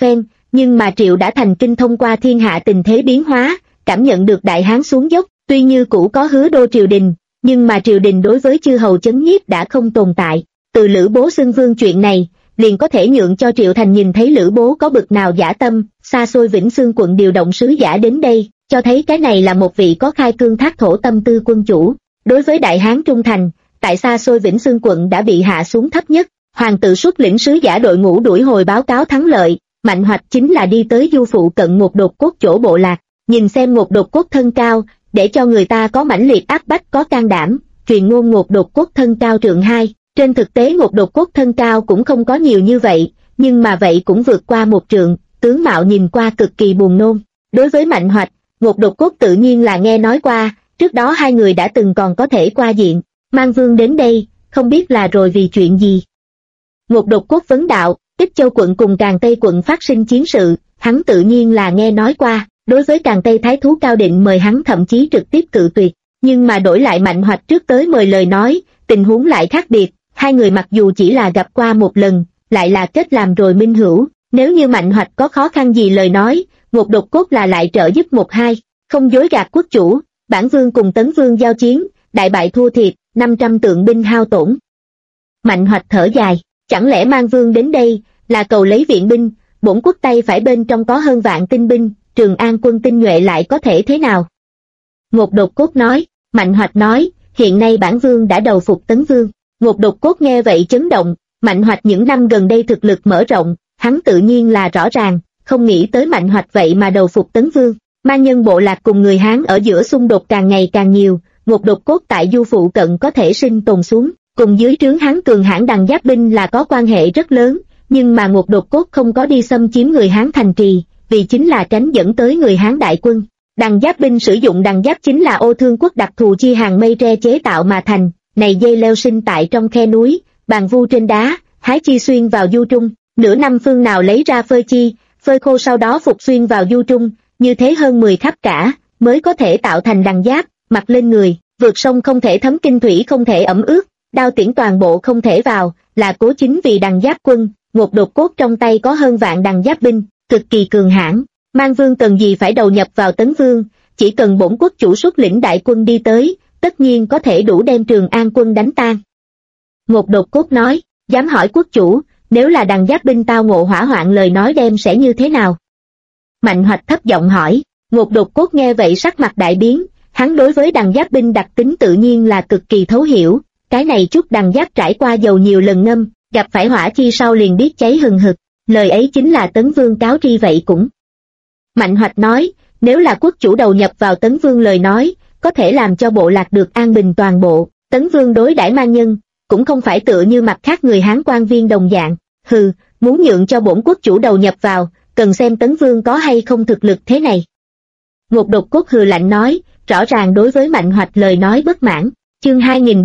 nhưng mà Triệu đã thành kinh thông qua thiên hạ tình thế biến hóa, cảm nhận được Đại Hán xuống dốc, tuy như cũ có Hứa Đô triều đình, nhưng mà triều đình đối với chư hầu chấn nhiếp đã không tồn tại. Từ Lữ Bố xưng vương chuyện này, liền có thể nhượng cho Triệu Thành nhìn thấy Lữ Bố có bực nào dã tâm, xa xôi Vĩnh Xương quận điều động sứ giả đến đây, cho thấy cái này là một vị có khai cương thác thổ tâm tư quân chủ. Đối với Đại Hán trung thành, tại xa xôi Vĩnh Xương quận đã bị hạ xuống thấp nhất, hoàng tự xuất lĩnh sứ giả đội ngũ đuổi hồi báo cáo thắng lợi. Mạnh Hoạch chính là đi tới du phụ cận Ngột Đột Cốt chỗ bộ lạc, nhìn xem Ngột Đột Cốt thân cao, để cho người ta có mãnh liệt áp bách có can đảm, truyền ngôn Ngột Đột Cốt thân cao trượng 2. Trên thực tế Ngột Đột Cốt thân cao cũng không có nhiều như vậy, nhưng mà vậy cũng vượt qua 1 trượng, tướng mạo nhìn qua cực kỳ buồn nôn. Đối với Mạnh Hoạch, Ngột Đột Cốt tự nhiên là nghe nói qua, trước đó hai người đã từng còn có thể qua diện. Mang Vương đến đây, không biết là rồi vì chuyện gì. Ngột Đột Cốt vấn đạo, Ích Châu quận cùng Càn Tây quận phát sinh chiến sự, hắn tự nhiên là nghe nói qua. Đối với Càn Tây Thái thú Cao Định mời hắn thậm chí trực tiếp cự tuyệt, nhưng mà đổi lại Mạnh Hoạch trước tới mời lời nói, tình huống lại khác biệt. Hai người mặc dù chỉ là gặp qua một lần, lại là kết làm rồi minh hữu. Nếu như Mạnh Hoạch có khó khăn gì lời nói, Ngột Đột Cốt là lại trợ giúp một hai. Không dối gạt quốc chủ, Bản Vương cùng Tấn Vương giao chiến, đại bại thua thiệt, 500 tượng binh hao tổn. Mạnh Hoạch thở dài, chẳng lẽ Mang Vương đến đây là cầu lấy viện binh? Bổn quốc tay phải bên trong có hơn vạn tinh binh, Trường An quân tinh nhuệ lại có thể thế nào? Ngột Đột Cốt nói. Mạnh Hoạch nói, hiện nay Bản Vương đã đầu phục Tấn Vương. Ngột Đột Cốt nghe vậy chấn động. Mạnh Hoạch những năm gần đây thực lực mở rộng, hắn tự nhiên là rõ ràng, không nghĩ tới Mạnh Hoạch vậy mà đầu phục Tấn Vương. Man nhân bộ lạc cùng người Hán ở giữa xung đột càng ngày càng nhiều, Ngột Đột Cốt tại du phụ cận có thể sinh tồn xuống, cùng dưới trướng hắn cường hãn Đằng Giáp binh là có quan hệ rất lớn, nhưng mà Ngột Đột Cốt không có đi xâm chiếm người Hán thành trì, vì chính là tránh dẫn tới người Hán đại quân. Đằng Giáp binh sử dụng đằng giáp chính là Ô Thương quốc đặc thù chi hàng mây tre chế tạo mà thành, này dây leo sinh tại trong khe núi, bàn vu trên đá, hái chi xuyên vào du trung, nửa năm phương nào lấy ra phơi chi, phơi khô sau đó phục xuyên vào du trung, như thế hơn 10 khắp cả, mới có thể tạo thành đằng giáp, mặc lên người, vượt sông không thể thấm kinh thủy không thể ẩm ướt, đao tiễn toàn bộ không thể vào, là cố chính vì đằng giáp quân. Ngột Đột Cốt trong tay có hơn vạn đằng giáp binh, cực kỳ cường hãn. Man Vương cần gì phải đầu nhập vào Tấn Vương, chỉ cần bổn quốc chủ xuất lĩnh đại quân đi tới, tất nhiên có thể đủ đem Trường An quân đánh tan. Ngột Đột Cốt nói, dám hỏi quốc chủ, nếu là đằng giáp binh tao ngộ hỏa hoạn lời nói đem sẽ như thế nào? Mạnh Hoạch thấp giọng hỏi. Ngột Đột Cốt nghe vậy sắc mặt đại biến, hắn đối với đằng giáp binh đặc tính tự nhiên là cực kỳ thấu hiểu, cái này chút đằng giáp trải qua dầu nhiều lần ngâm, gặp phải hỏa chi sau liền biết cháy hừng hực, lời ấy chính là Tấn Vương cáo tri vậy cũng. Mạnh Hoạch nói, nếu là quốc chủ đầu nhập vào Tấn Vương lời nói, có thể làm cho bộ lạc được an bình toàn bộ. Tấn Vương đối đãi man nhân, cũng không phải tựa như mặt khác người Hán quan viên đồng dạng. Hừ, muốn nhượng cho bổn quốc chủ đầu nhập vào, cần xem Tấn Vương có hay không thực lực thế này. Ngột Đột Cốt hừ lạnh nói, rõ ràng đối với Mạnh Hoạch lời nói bất mãn. Chương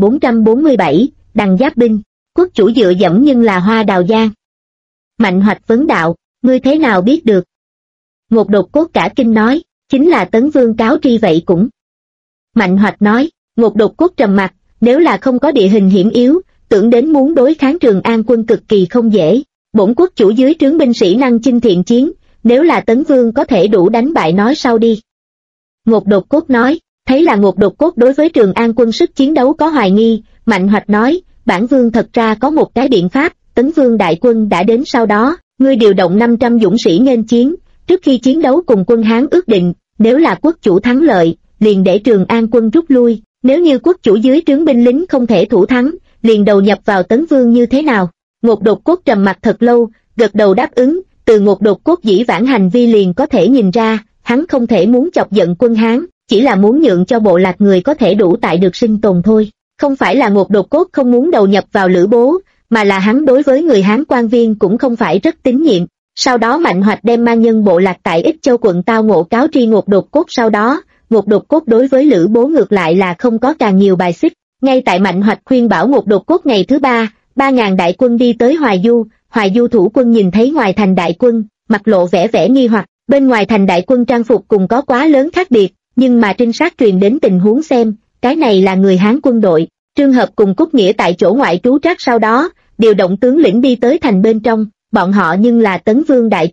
2447, đằng giáp binh, quốc chủ dựa dẫm nhưng là Hoa Đào Giang. Mạnh Hoạch vấn đạo, ngươi thế nào biết được? Ngột Đột Cốt cả kinh nói, chính là Tấn Vương cáo tri vậy cũng. Mạnh Hoạch nói. Ngột Đột Cốt trầm mặt, nếu là không có địa hình hiểm yếu, tưởng đến muốn đối kháng Trường An quân cực kỳ không dễ. Bổn quốc chủ dưới trướng binh sĩ năng chinh thiện chiến, nếu là Tấn Vương có thể đủ đánh bại nói sau đi. Ngột Đột Cốt nói, thấy là Ngột Đột Cốt đối với Trường An quân sức chiến đấu có hoài nghi, Mạnh Hoạch nói, bản vương thật ra có một cái biện pháp. Tấn Vương đại quân đã đến sau đó, ngươi điều động 500 dũng sĩ nghênh chiến, trước khi chiến đấu cùng quân Hán ước định, nếu là quốc chủ thắng lợi, liền để Trường An quân rút lui, nếu như quốc chủ dưới trướng binh lính không thể thủ thắng, liền đầu nhập vào Tấn Vương như thế nào? Ngột Đột Cốt trầm mặt thật lâu, gật đầu đáp ứng, từ Ngột Đột Cốt dĩ vãng hành vi liền có thể nhìn ra, hắn không thể muốn chọc giận quân Hán, chỉ là muốn nhượng cho bộ lạc người có thể đủ tại được sinh tồn thôi. Không phải là Ngột Đột Cốt không muốn đầu nhập vào Lữ Bố, mà là hắn đối với người Hán quan viên cũng không phải rất tín nhiệm. Sau đó Mạnh Hoạch đem man nhân bộ lạc tại Ích Châu quận tao ngộ cáo tri Ngột Đột Cốt, sau đó, Ngột Đột Cốt đối với Lữ Bố ngược lại là không có càng nhiều bài xích. Ngay tại Mạnh Hoạch khuyên bảo Ngột Đột Cốt ngày thứ 3.000 đại quân đi tới Hoài Du thủ quân nhìn thấy ngoài thành đại quân, mặt lộ vẻ nghi hoặc, bên ngoài thành đại quân trang phục cùng có quá lớn khác biệt, nhưng mà trinh sát truyền đến tình huống xem, cái này là người Hán quân đội. Trương Hợp cùng Cúc Nghĩa tại chỗ ngoại trú trác sau đó, điều động tướng lĩnh đi tới thành bên trong, bọn họ nhưng là Tấn Vương đại quân,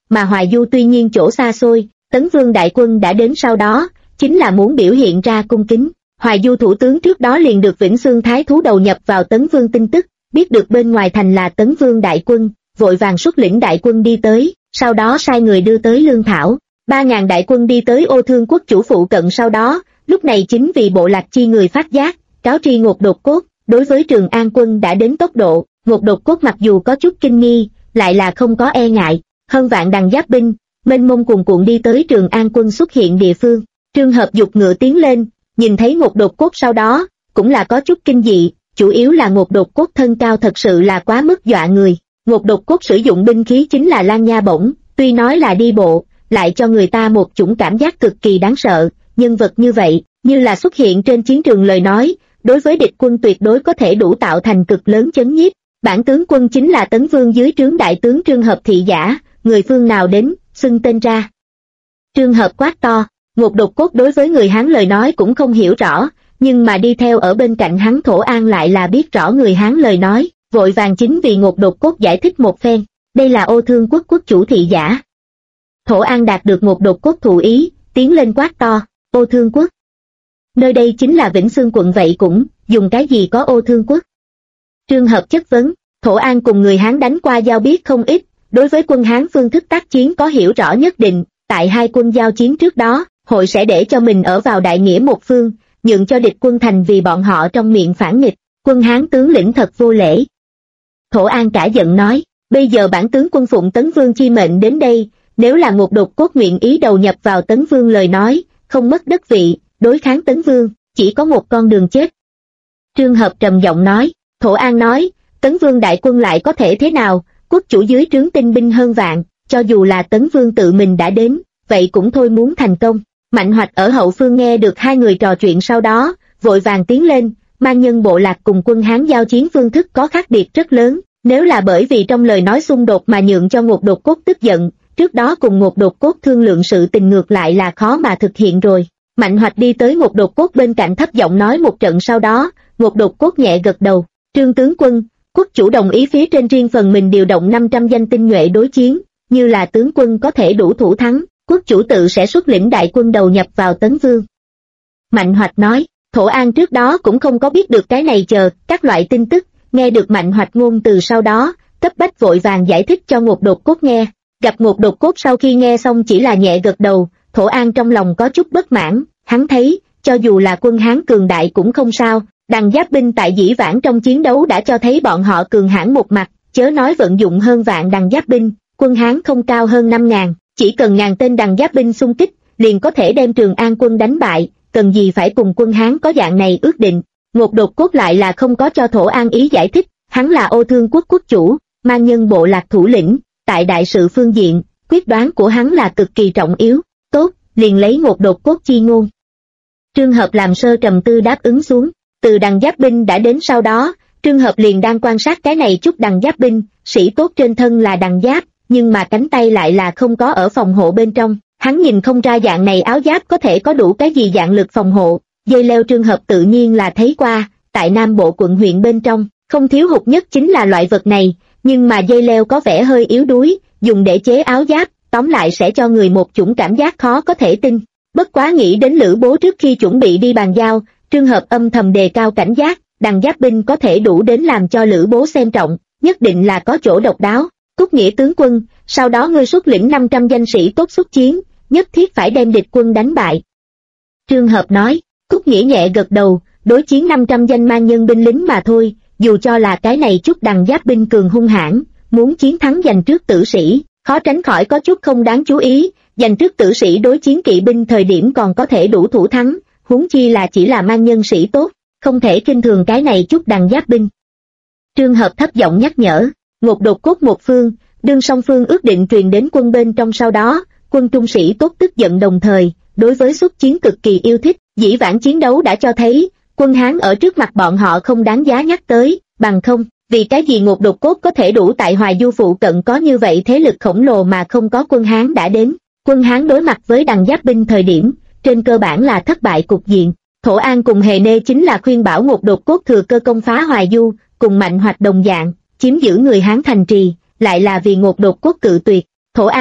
mà Hoài Du tuy nhiên chỗ xa xôi, Tấn Vương đại quân đã đến sau đó, chính là muốn biểu hiện ra cung kính. Hoài Du thủ tướng trước đó liền được Vĩnh Xương Thái Thú đầu nhập vào Tấn Vương tin tức, biết được bên ngoài thành là Tấn Vương đại quân, vội vàng xuất lĩnh đại quân đi tới, sau đó sai người đưa tới lương thảo. 3.000 đại quân đi tới Ô Thương quốc chủ phụ cận sau đó, lúc này chính vì bộ lạc chi người phát giác, cáo tri Ngột Đột Cốt, đối với Trường An quân đã đến tốc độ, Ngột Đột Cốt mặc dù có chút kinh nghi, lại là không có e ngại, hơn vạn đằng giáp binh, mênh mông cuồn cuộn đi tới Trường An quân xuất hiện địa phương. Trương Hợp dục ngựa tiến lên, nhìn thấy Ngột Đột Cốt sau đó, cũng là có chút kinh dị, chủ yếu là Ngột Đột Cốt thân cao thật sự là quá mức dọa người. Ngột Đột Cốt sử dụng binh khí chính là Lan Nha Bổng, tuy nói là đi bộ, lại cho người ta một chủng cảm giác cực kỳ đáng sợ, nhân vật như vậy, như là xuất hiện trên chiến trường lời nói, đối với địch quân tuyệt đối có thể đủ tạo thành cực lớn chấn nhiếp. Bản tướng quân chính là Tấn Vương dưới trướng đại tướng Trương Hợp thị giả, người phương nào đến, xưng tên ra. Trương Hợp quát to, Ngột Đột Cốt đối với người Hán lời nói cũng không hiểu rõ, nhưng mà đi theo ở bên cạnh hắn Thổ An lại là biết rõ người Hán lời nói, vội vàng chính vì Ngột Đột Cốt giải thích một phen, đây là Ô Thương quốc quốc chủ thị giả. Thổ An đạt được Ngột Đột Cốt thụ ý, tiến lên quát to, Ô Thương quốc. Nơi đây chính là Vĩnh Xương quận vậy cũng, dùng cái gì có Ô Thương quốc? Trương Hợp chất vấn, Thổ An cùng người Hán đánh qua giao biết không ít, đối với quân Hán phương thức tác chiến có hiểu rõ nhất định, tại hai quân giao chiến trước đó, hội sẽ để cho mình ở vào đại nghĩa một phương, nhượng cho địch quân thành vì bọn họ trong miệng phản nghịch, quân Hán tướng lĩnh thật vô lễ. Thổ An cả giận nói, bây giờ bản tướng quân phụng Tấn Vương chi mệnh đến đây, nếu là Ngột Đột Cốt nguyện ý đầu nhập vào Tấn Vương lời nói, không mất đất vị, đối kháng Tấn Vương, chỉ có một con đường chết. Trương Hợp trầm giọng nói, Thổ An nói, Tấn Vương đại quân lại có thể thế nào, quốc chủ dưới trướng tinh binh hơn vạn, cho dù là Tấn Vương tự mình đã đến, vậy cũng thôi muốn thành công. Mạnh Hoạch ở hậu phương nghe được hai người trò chuyện sau đó, vội vàng tiến lên, mang nhân bộ lạc cùng quân Hán giao chiến phương thức có khác biệt rất lớn, nếu là bởi vì trong lời nói xung đột mà nhượng cho Ngột Đột Cốt tức giận, trước đó cùng Ngột Đột Cốt thương lượng sự tình ngược lại là khó mà thực hiện rồi. Mạnh Hoạch đi tới Ngột Đột Cốt bên cạnh thấp giọng nói một trận sau đó, Ngột Đột Cốt nhẹ gật đầu, Trương tướng quân, quốc chủ đồng ý phía trên riêng phần mình điều động 500 danh tinh nhuệ đối chiến, như là tướng quân có thể đủ thủ thắng, quốc chủ tự sẽ xuất lĩnh đại quân đầu nhập vào Tấn Vương. Mạnh Hoạch nói, Thổ An trước đó cũng không có biết được cái này chờ, các loại tin tức, nghe được Mạnh Hoạch ngôn từ sau đó, cấp bách vội vàng giải thích cho Ngột Đột Cốt nghe, gặp Ngột Đột Cốt sau khi nghe xong chỉ là nhẹ gật đầu, Thổ An trong lòng có chút bất mãn, hắn thấy, cho dù là quân Hán cường đại cũng không sao, đằng giáp binh tại dĩ vãng trong chiến đấu đã cho thấy bọn họ cường hãn một mặt, chớ nói vận dụng hơn vạn đằng giáp binh, quân Hán không cao hơn 5.000, chỉ cần ngàn tên đằng giáp binh xung kích, liền có thể đem Trường An quân đánh bại, cần gì phải cùng quân Hán có dạng này ước định. Ngột Đột Cốt lại là không có cho Thổ An ý giải thích, hắn là Ô Thương quốc quốc chủ, mang nhân bộ lạc thủ lĩnh, tại đại sự phương diện, quyết đoán của hắn là cực kỳ trọng yếu, tốt, liền lấy Ngột Đột Cốt chi ngôn. Trương Hợp làm sơ trầm tư đáp ứng xuống, từ đằng giáp binh đã đến sau đó, Trương Hợp liền đang quan sát cái này chút đằng giáp binh, sĩ tốt trên thân là đằng giáp, nhưng mà cánh tay lại là không có ở phòng hộ bên trong, hắn nhìn không ra dạng này áo giáp có thể có đủ cái gì dạng lực phòng hộ, dây leo Trương Hợp tự nhiên là thấy qua, tại Nam Bộ quận huyện bên trong, không thiếu hụt nhất chính là loại vật này, nhưng mà dây leo có vẻ hơi yếu đuối, dùng để chế áo giáp, tóm lại sẽ cho người một chủng cảm giác khó có thể tin. Bất quá nghĩ đến Lữ Bố trước khi chuẩn bị đi bàn giao, Trương Hợp âm thầm đề cao cảnh giác, đằng giáp binh có thể đủ đến làm cho Lữ Bố xem trọng, nhất định là có chỗ độc đáo. Cúc Nghĩa tướng quân, sau đó ngươi xuất lĩnh 500 danh sĩ tốt xuất chiến, nhất thiết phải đem địch quân đánh bại. Trương Hợp nói, Cúc Nghĩa nhẹ gật đầu, đối chiến 500 danh mang nhân binh lính mà thôi, dù cho là cái này chút đằng giáp binh cường hung hãn, muốn chiến thắng giành trước tử sĩ, khó tránh khỏi có chút không đáng chú ý, giành trước tử sĩ đối chiến kỵ binh thời điểm còn có thể đủ thủ thắng, huống chi là chỉ là mang nhân sĩ tốt, không thể khinh thường cái này chút đằng giáp binh. Trương Hợp thấp giọng nhắc nhở, Ngột Đột Cốt một phương, đương song phương ước định truyền đến quân bên trong sau đó, quân trung sĩ tốt tức giận đồng thời, đối với xuất chiến cực kỳ yêu thích, dĩ vãng chiến đấu đã cho thấy, quân Hán ở trước mặt bọn họ không đáng giá nhắc tới, bằng không, vì cái gì Ngột Đột Cốt có thể đủ tại Hoài Du phụ cận có như vậy thế lực khổng lồ mà không có quân Hán đã đến, quân Hán đối mặt với đằng giáp binh thời điểm, trên cơ bản là thất bại cục diện. Thổ An cùng Hề Nê chính là khuyên bảo Ngột Đột Cốt thừa cơ công phá Hoài Du, cùng Mạnh Hoạch đồng dạng, chiếm giữ người Hán thành trì, lại là vì Ngột Đột Cốt cự tuyệt. Thổ An,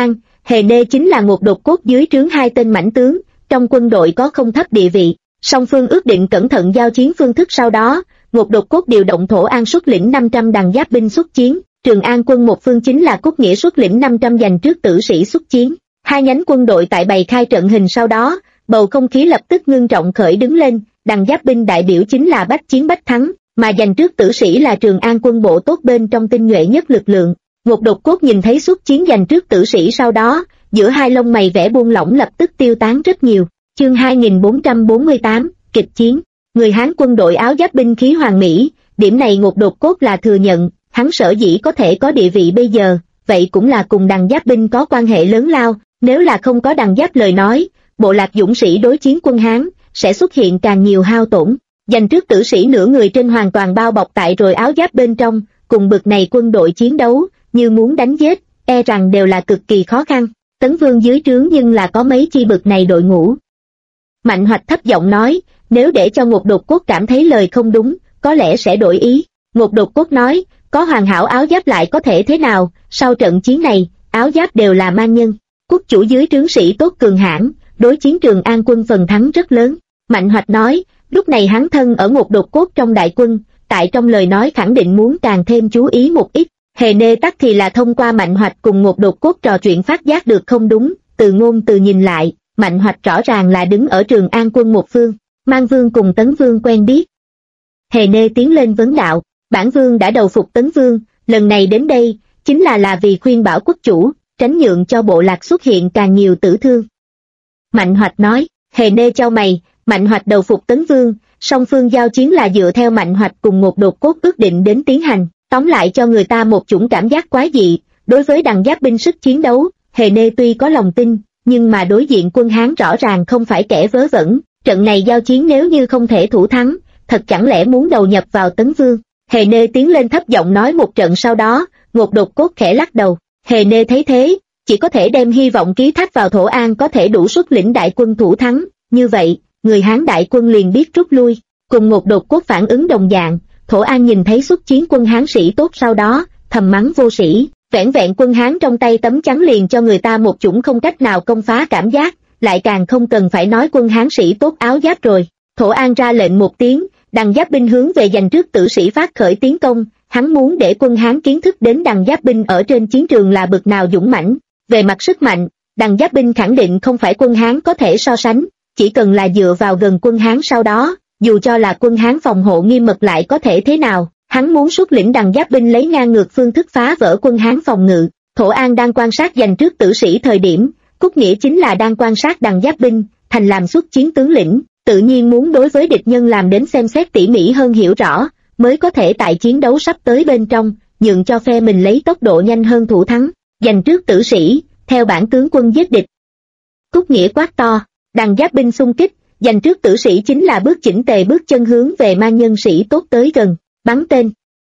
Hề Nê chính là một đột cốt dưới trướng hai tên mãnh tướng, trong quân đội có không thấp địa vị. Song phương ước định cẩn thận giao chiến phương thức sau đó, một đột cốt điều động Thổ An xuất lĩnh 500 đằng giáp binh xuất chiến, Trường An quân một phương chính là Cúc Nghĩa xuất lĩnh 500 dành trước tử sĩ xuất chiến. Hai nhánh quân đội tại bày khai trận hình sau đó, bầu không khí lập tức ngưng trọng khởi đứng lên, đằng giáp binh đại biểu chính là bách chiến bách thắng, mà dành trước tử sĩ là Trường An quân bộ tốt bên trong tinh nhuệ nhất lực lượng. Một đột cốt nhìn thấy xuất chiến dành trước tử sĩ sau đó, giữa hai lông mày vẻ buông lỏng lập tức tiêu tán rất nhiều. Chương 2448, kịch chiến. Người Hán quân đội áo giáp binh khí hoàn mỹ, điểm này một đột cốt là thừa nhận, hắn sở dĩ có thể có địa vị bây giờ, vậy cũng là cùng đằng giáp binh có quan hệ lớn lao, nếu là không có đằng giáp lời nói, bộ lạc dũng sĩ đối chiến quân Hán, sẽ xuất hiện càng nhiều hao tổn. Dành trước tử sĩ nửa người trên hoàn toàn bao bọc tại rồi áo giáp bên trong, cùng bực này quân đội chiến đấu, như muốn đánh giết, e rằng đều là cực kỳ khó khăn. Tấn Vương dưới trướng nhưng là có mấy chi bực này đội ngũ. Mạnh Hoạch thấp giọng nói, nếu để cho Ngột Đột Cốt cảm thấy lời không đúng, có lẽ sẽ đổi ý. Ngột Đột Cốt nói, có hoàn hảo áo giáp lại có thể thế nào, sau trận chiến này, áo giáp đều là man nhân. Quốc chủ dưới trướng sĩ tốt cường hãn, đối chiến Trường An quân phần thắng rất lớn. Mạnh Hoạch nói, lúc này hắn thân ở Ngột Đột Cốt trong đại quân, tại trong lời nói khẳng định muốn càng thêm chú ý một ít. Hề Nê tắc thì là thông qua Mạnh Hoạch cùng Ngột Đột Cốt trò chuyện phát giác được không đúng, từ ngôn từ nhìn lại, Mạnh Hoạch rõ ràng là đứng ở Trường An quân một phương, Mang Vương cùng Tấn Vương quen biết. Hề Nê tiến lên vấn đạo, bản Vương đã đầu phục Tấn Vương, lần này đến đây, chính là vì khuyên bảo quốc chủ, tránh nhượng cho bộ lạc xuất hiện càng nhiều tử thương. Mạnh Hoạch nói, Hề Nê chau mày, Mạnh Hoạch đầu phục Tấn Vương, song phương giao chiến là dựa theo Mạnh Hoạch cùng Ngột Đột Cốt ước định đến tiến hành, tóm lại cho người ta một chủng cảm giác quái dị. Đối với đằng giáp binh sức chiến đấu, Hề Nê tuy có lòng tin, nhưng mà đối diện quân Hán rõ ràng không phải kẻ vớ vẩn, trận này giao chiến nếu như không thể thủ thắng, thật chẳng lẽ muốn đầu nhập vào Tấn Vương. Hề Nê tiến lên thấp giọng nói một trận sau đó, Ngột Đột Cốt khẽ lắc đầu. Hề Nê thấy thế, chỉ có thể đem hy vọng ký thác vào Thổ An có thể đủ xuất lĩnh đại quân thủ thắng, như vậy, người Hán đại quân liền biết rút lui. Cùng Ngột Đột Cốt phản ứng đồng dạng, Thổ An nhìn thấy xuất chiến quân Hán sĩ tốt sau đó, thầm mắng vô sĩ, vẻn vẹn quân Hán trong tay tấm chắn liền cho người ta một chủng không cách nào công phá cảm giác, lại càng không cần phải nói quân Hán sĩ tốt áo giáp rồi. Thổ An ra lệnh một tiếng, đằng giáp binh hướng về dành trước tử sĩ phát khởi tiến công, hắn muốn để quân Hán kiến thức đến đằng giáp binh ở trên chiến trường là bực nào dũng mãnh. Về mặt sức mạnh, đằng giáp binh khẳng định không phải quân Hán có thể so sánh, chỉ cần là dựa vào gần quân Hán sau đó, dù cho là quân Hán phòng hộ nghiêm mật lại có thể thế nào, hắn muốn xuất lĩnh đằng giáp binh lấy ngang ngược phương thức phá vỡ quân Hán phòng ngự. Thổ An đang quan sát dành trước tử sĩ thời điểm, Cúc Nghĩa chính là đang quan sát đằng giáp binh, thành làm xuất chiến tướng lĩnh, tự nhiên muốn đối với địch nhân làm đến xem xét tỉ mỉ hơn hiểu rõ, mới có thể tại chiến đấu sắp tới bên trong, nhượng cho phe mình lấy tốc độ nhanh hơn thủ thắng. Dành trước tử sĩ, theo bản tướng quân giết địch. Cúc Nghĩa quát to, đằng giáp binh xung kích, dành trước tử sĩ chính là bước chỉnh tề bước chân hướng về man nhân sĩ tốt tới gần, bắn tên.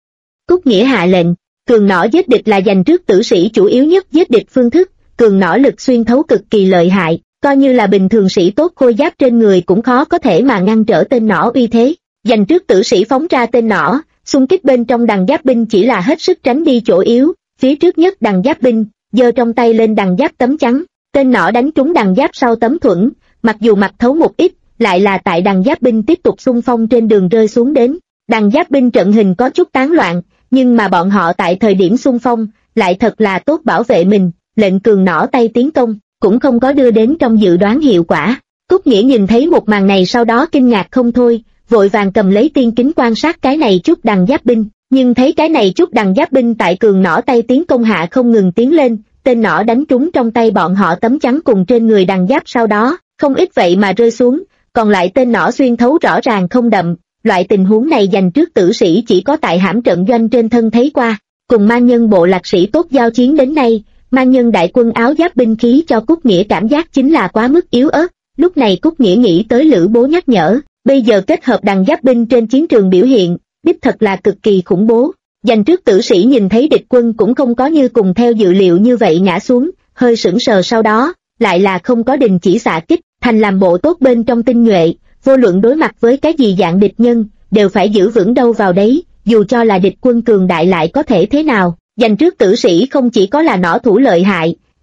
Cúc Nghĩa hạ lệnh, cường nỏ giết địch là dành trước tử sĩ chủ yếu nhất giết địch phương thức, cường nỏ lực xuyên thấu cực kỳ lợi hại, coi như là bình thường sĩ tốt khôi giáp trên người cũng khó có thể mà ngăn trở tên nỏ uy thế. Dành trước tử sĩ phóng ra tên nỏ, xung kích bên trong đằng giáp binh chỉ là hết sức tránh đi chỗ yếu, phía trước nhất đằng giáp binh, giơ trong tay lên đằng giáp tấm chắn, tên nỏ đánh trúng đằng giáp sau tấm thuẫn, mặc dù mặt thấu một ít, lại là tại đằng giáp binh tiếp tục xung phong trên đường rơi xuống đến. Đằng giáp binh trận hình có chút tán loạn, nhưng mà bọn họ tại thời điểm xung phong, lại thật là tốt bảo vệ mình, lệnh cường nỏ tay tiến công, cũng không có đưa đến trong dự đoán hiệu quả. Cúc Nghĩa nhìn thấy một màn này sau đó kinh ngạc không thôi, vội vàng cầm lấy tiên kính quan sát cái này chút đằng giáp binh, nhưng thấy cái này chút đằng giáp binh tại cường nỏ tay tiến công hạ không ngừng tiến lên, tên nỏ đánh trúng trong tay bọn họ tấm chắn cùng trên người đằng giáp sau đó, không ít vậy mà rơi xuống, còn lại tên nỏ xuyên thấu rõ ràng không đậm, loại tình huống này dành trước tử sĩ chỉ có tại hãm trận doanh trên thân thấy qua. Cùng man nhân bộ lạc sĩ tốt giao chiến đến nay, man nhân đại quân áo giáp binh khí cho Cúc Nghĩa cảm giác chính là quá mức yếu ớt. Lúc này Cúc Nghĩa nghĩ tới Lữ Bố nhắc nhở, bây giờ kết hợp đằng giáp binh trên chiến trường biểu hiện, đích thật là cực kỳ khủng bố. Dành trước tử sĩ nhìn thấy địch quân cũng không có như cùng theo dự liệu như vậy ngã xuống, hơi sững sờ sau đó, lại là không có đình chỉ xạ kích, thành làm bộ tốt bên trong tinh nhuệ, vô luận đối mặt với cái gì dạng địch nhân, đều phải giữ vững đâu vào đấy, dù cho là địch quân cường đại lại có thể thế nào. Dành trước tử sĩ không chỉ có là nỏ thủ lợi hại,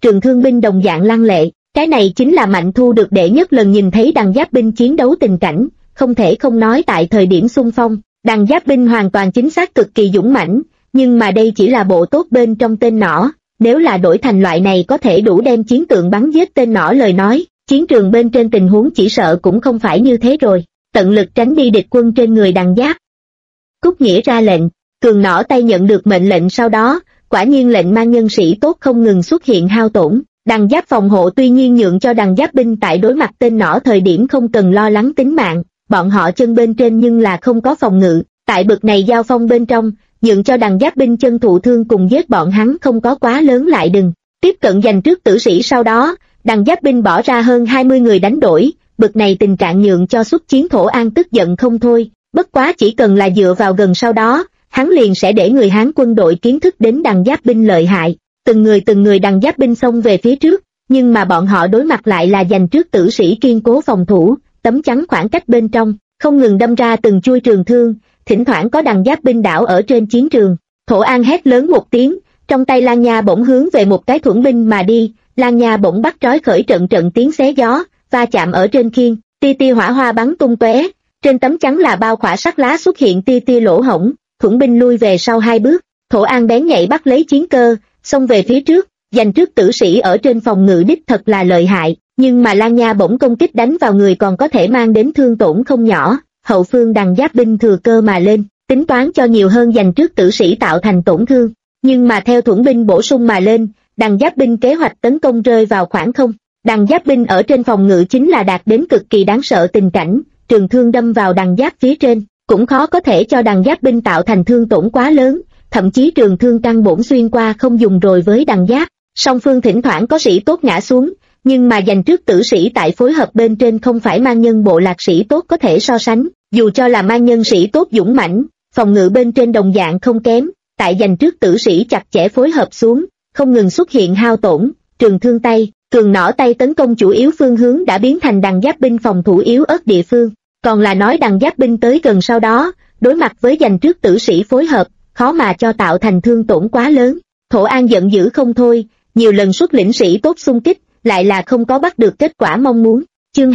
trường thương binh đồng dạng lăng lệ. Cái này chính là Mạnh Thu được đệ nhất lần nhìn thấy đằng giáp binh chiến đấu tình cảnh, không thể không nói tại thời điểm xung phong, đằng giáp binh hoàn toàn chính xác cực kỳ dũng mãnh, nhưng mà đây chỉ là bộ tốt bên trong tên nỏ, nếu là đổi thành loại này có thể đủ đem chiến tượng bắn giết tên nỏ lời nói, chiến trường bên trên tình huống chỉ sợ cũng không phải như thế rồi, tận lực tránh đi địch quân trên người đằng giáp. Cúc Nghĩa ra lệnh, cường nỏ tay nhận được mệnh lệnh sau đó, quả nhiên lệnh mang nhân sĩ tốt không ngừng xuất hiện hao tổn. Đằng giáp phòng hộ tuy nhiên nhượng cho đằng giáp binh tại đối mặt tên nỏ thời điểm không cần lo lắng tính mạng, bọn họ chân bên trên nhưng là không có phòng ngự, tại bực này giao phong bên trong, nhượng cho đằng giáp binh chân thụ thương cùng giết bọn hắn không có quá lớn lại đừng. Tiếp cận giành trước tử sĩ sau đó, đằng giáp binh bỏ ra hơn 20 người đánh đổi, bực này tình trạng nhượng cho xuất chiến Thổ An tức giận không thôi, bất quá chỉ cần là dựa vào gần sau đó, hắn liền sẽ để người Hán quân đội kiến thức đến đằng giáp binh lợi hại. Từng người đằng giáp binh xông về phía trước, nhưng mà bọn họ đối mặt lại là giành trước tử sĩ kiên cố phòng thủ, tấm chắn khoảng cách bên trong, không ngừng đâm ra từng chui trường thương, thỉnh thoảng có đằng giáp binh đảo ở trên chiến trường. Thổ An hét lớn một tiếng, trong tay Lan Nha bỗng hướng về một cái thuẫn binh mà đi, Lan Nha bỗng bắt trói khởi trận tiếng xé gió, va chạm ở trên khiên, tia hỏa hoa bắn tung tóe, trên tấm chắn là bao khỏa sắt lá xuất hiện tia lỗ hổng, thuẫn binh lui về sau 2 bước, Thổ An bén nhạy bắt lấy chiến cơ, xông về phía trước, giành trước tử sĩ ở trên phòng ngự đích thật là lợi hại, nhưng mà Lan Nha bỗng công kích đánh vào người còn có thể mang đến thương tổn không nhỏ, hậu phương đằng giáp binh thừa cơ mà lên, tính toán cho nhiều hơn giành trước tử sĩ tạo thành tổn thương, nhưng mà theo thuẫn binh bổ sung mà lên, đằng giáp binh kế hoạch tấn công rơi vào khoảng không, đằng giáp binh ở trên phòng ngự chính là đạt đến cực kỳ đáng sợ tình cảnh, trường thương đâm vào đằng giáp phía trên, cũng khó có thể cho đằng giáp binh tạo thành thương tổn quá lớn. Thậm chí trường thương căn bổn xuyên qua không dùng rồi với đằng giáp, song phương thỉnh thoảng có sĩ tốt ngã xuống, nhưng mà giành trước tử sĩ tại phối hợp bên trên không phải mang nhân bộ lạc sĩ tốt có thể so sánh, dù cho là mang nhân sĩ tốt dũng mãnh, phòng ngự bên trên đồng dạng không kém, tại giành trước tử sĩ chặt chẽ phối hợp xuống, không ngừng xuất hiện hao tổn, trường thương tay, cường nỏ tay tấn công chủ yếu phương hướng đã biến thành đằng giáp binh phòng thủ yếu ớt địa phương, còn là nói đằng giáp binh tới gần sau đó, đối mặt với giành trước tử sĩ phối hợp, khó mà cho tạo thành thương tổn quá lớn. Thổ An giận dữ không thôi, nhiều lần xuất lĩnh sĩ tốt xung kích, lại là không có bắt được kết quả mong muốn. Chương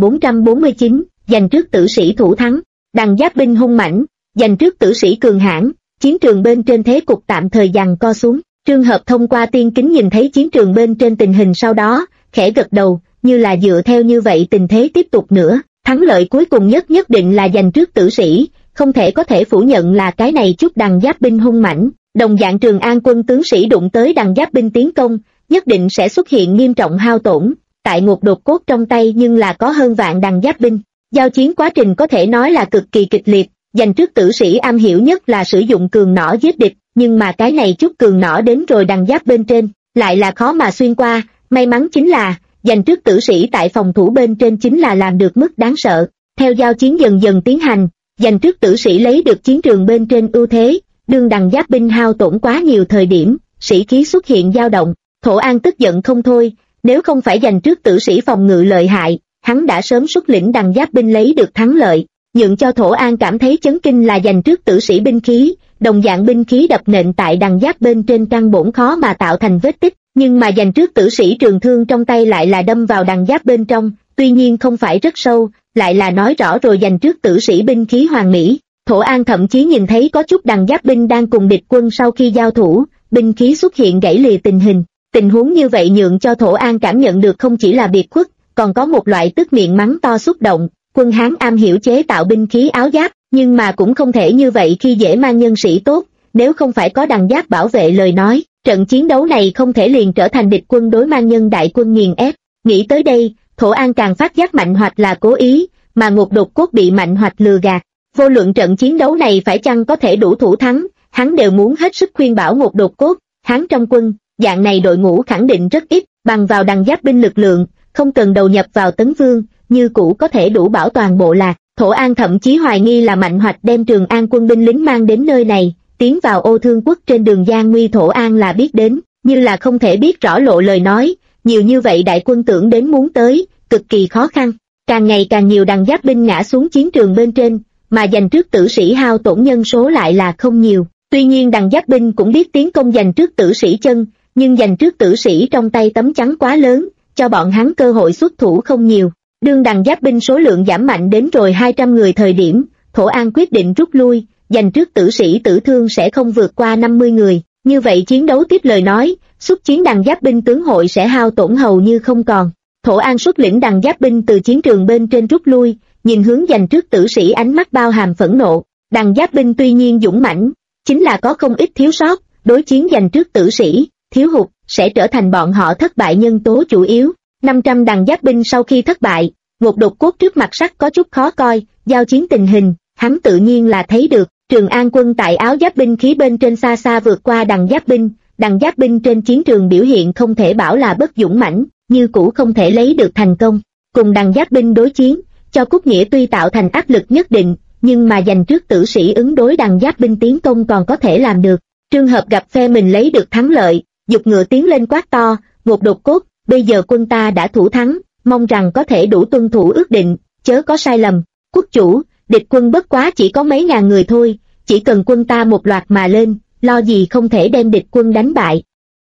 2449, giành trước tử sĩ thủ thắng, đằng giáp binh hung mãnh, giành trước tử sĩ cường hãn, chiến trường bên trên thế cục tạm thời giằng co xuống. Trương Hợp thông qua tiên kính nhìn thấy chiến trường bên trên tình hình sau đó, khẽ gật đầu, như là dựa theo như vậy tình thế tiếp tục nữa, thắng lợi cuối cùng nhất định là giành trước tử sĩ. Không có thể phủ nhận là cái này chút đằng giáp binh hung mãnh, đồng dạng Trường An quân tướng sĩ đụng tới đằng giáp binh tiến công, nhất định sẽ xuất hiện nghiêm trọng hao tổn, tại Ngục Đột Cốt trong tay nhưng là có hơn vạn đằng giáp binh, giao chiến quá trình có thể nói là cực kỳ kịch liệt, giành trước tử sĩ am hiểu nhất là sử dụng cường nỏ giết địch, nhưng mà cái này chút cường nỏ đến rồi đằng giáp bên trên, lại là khó mà xuyên qua, may mắn chính là, giành trước tử sĩ tại phòng thủ bên trên chính là làm được mức đáng sợ, theo giao chiến dần dần tiến hành. Giành trước tử sĩ lấy được chiến trường bên trên ưu thế, đương đằng giáp binh hao tổn quá nhiều thời điểm, sĩ khí xuất hiện dao động, Thổ An tức giận không thôi, nếu không phải giành trước tử sĩ phòng ngự lợi hại, hắn đã sớm xuất lĩnh đằng giáp binh lấy được thắng lợi, nhượng cho Thổ An cảm thấy chấn kinh là giành trước tử sĩ binh khí, đồng dạng binh khí đập nện tại đằng giáp bên trên căn bổn khó mà tạo thành vết tích, nhưng mà giành trước tử sĩ trường thương trong tay lại là đâm vào đằng giáp bên trong, tuy nhiên không phải rất sâu, lại là nói rõ rồi giành trước tử sĩ binh khí hoàn mỹ. Thổ An thậm chí nhìn thấy có chút đằng giáp binh đang cùng địch quân sau khi giao thủ, binh khí xuất hiện gãy lìa tình huống như vậy nhượng cho Thổ An cảm nhận được không chỉ là biệt khuất, còn có một loại tức miệng mắng to xúc động. Quân Hán am hiểu chế tạo binh khí áo giáp, nhưng mà cũng không thể như vậy khi dễ mang nhân sĩ tốt, nếu không phải có đằng giáp bảo vệ lời nói, trận chiến đấu này không thể liền trở thành địch quân đối mang nhân đại quân nghiền ép. Nghĩ tới đây, Thổ An càng phát giác Mạnh Hoạch là cố ý, mà Ngục Đột Cốt bị Mạnh Hoạch lừa gạt. Vô luận trận chiến đấu này phải chăng có thể đủ thủ thắng, hắn đều muốn hết sức khuyên bảo Ngục Đột Cốt, hắn trong quân, dạng này đội ngũ khẳng định rất ít, bằng vào đằng giáp binh lực lượng, không cần đầu nhập vào Tấn Vương, như cũ có thể đủ bảo toàn bộ lạc. Thổ An thậm chí hoài nghi là Mạnh Hoạch đem Trường An quân binh lính mang đến nơi này, tiến vào Ô Thương Quốc trên đường gian nguy. Thổ An là biết đến, như là không thể biết rõ lộ lời nói, nhiều như vậy đại quân tưởng đến muốn tới, cực kỳ khó khăn. Càng ngày càng nhiều đằng giáp binh ngã xuống chiến trường bên trên, mà giành trước tử sĩ hao tổn nhân số lại là không nhiều. Tuy nhiên đằng giáp binh cũng biết tiến công giành trước tử sĩ chân, nhưng giành trước tử sĩ trong tay tấm chắn quá lớn, cho bọn hắn cơ hội xuất thủ không nhiều. Đương đằng giáp binh số lượng giảm mạnh đến rồi 200 người thời điểm, Thổ An quyết định rút lui, giành trước tử sĩ tử thương sẽ không vượt qua 50 người, như vậy chiến đấu tiếp lời nói, xuất chiến đằng giáp binh tướng hội sẽ hao tổn hầu như không còn. Thổ An xuất lĩnh đằng giáp binh từ chiến trường bên trên rút lui, nhìn hướng giành trước tử sĩ ánh mắt bao hàm phẫn nộ. Đằng giáp binh tuy nhiên dũng mãnh, chính là có không ít thiếu sót, đối chiến giành trước tử sĩ, thiếu hụt, sẽ trở thành bọn họ thất bại nhân tố chủ yếu. 500 đằng giáp binh sau khi thất bại, Ngột Đột Cốt trước mặt sắc có chút khó coi, giao chiến tình hình, hắn tự nhiên là thấy được. Trường An quân tại áo giáp binh khí bên trên xa xa vượt qua đằng giáp binh trên chiến trường biểu hiện không thể bảo là bất dũng mãnh, như cũ không thể lấy được thành công. Cùng đằng giáp binh đối chiến, cho Cúc Nghĩa tuy tạo thành áp lực nhất định, nhưng mà giành trước tử sĩ ứng đối đằng giáp binh tiến công còn có thể làm được. Trường hợp gặp phe mình lấy được thắng lợi, giục ngựa tiến lên quát to, Ngột Đột Cốt, bây giờ quân ta đã thủ thắng, mong rằng có thể đủ tuân thủ ước định, chớ có sai lầm. Quốc chủ, địch quân bất quá chỉ có mấy ngàn người thôi, chỉ cần quân ta một loạt mà lên, lo gì không thể đem địch quân đánh bại.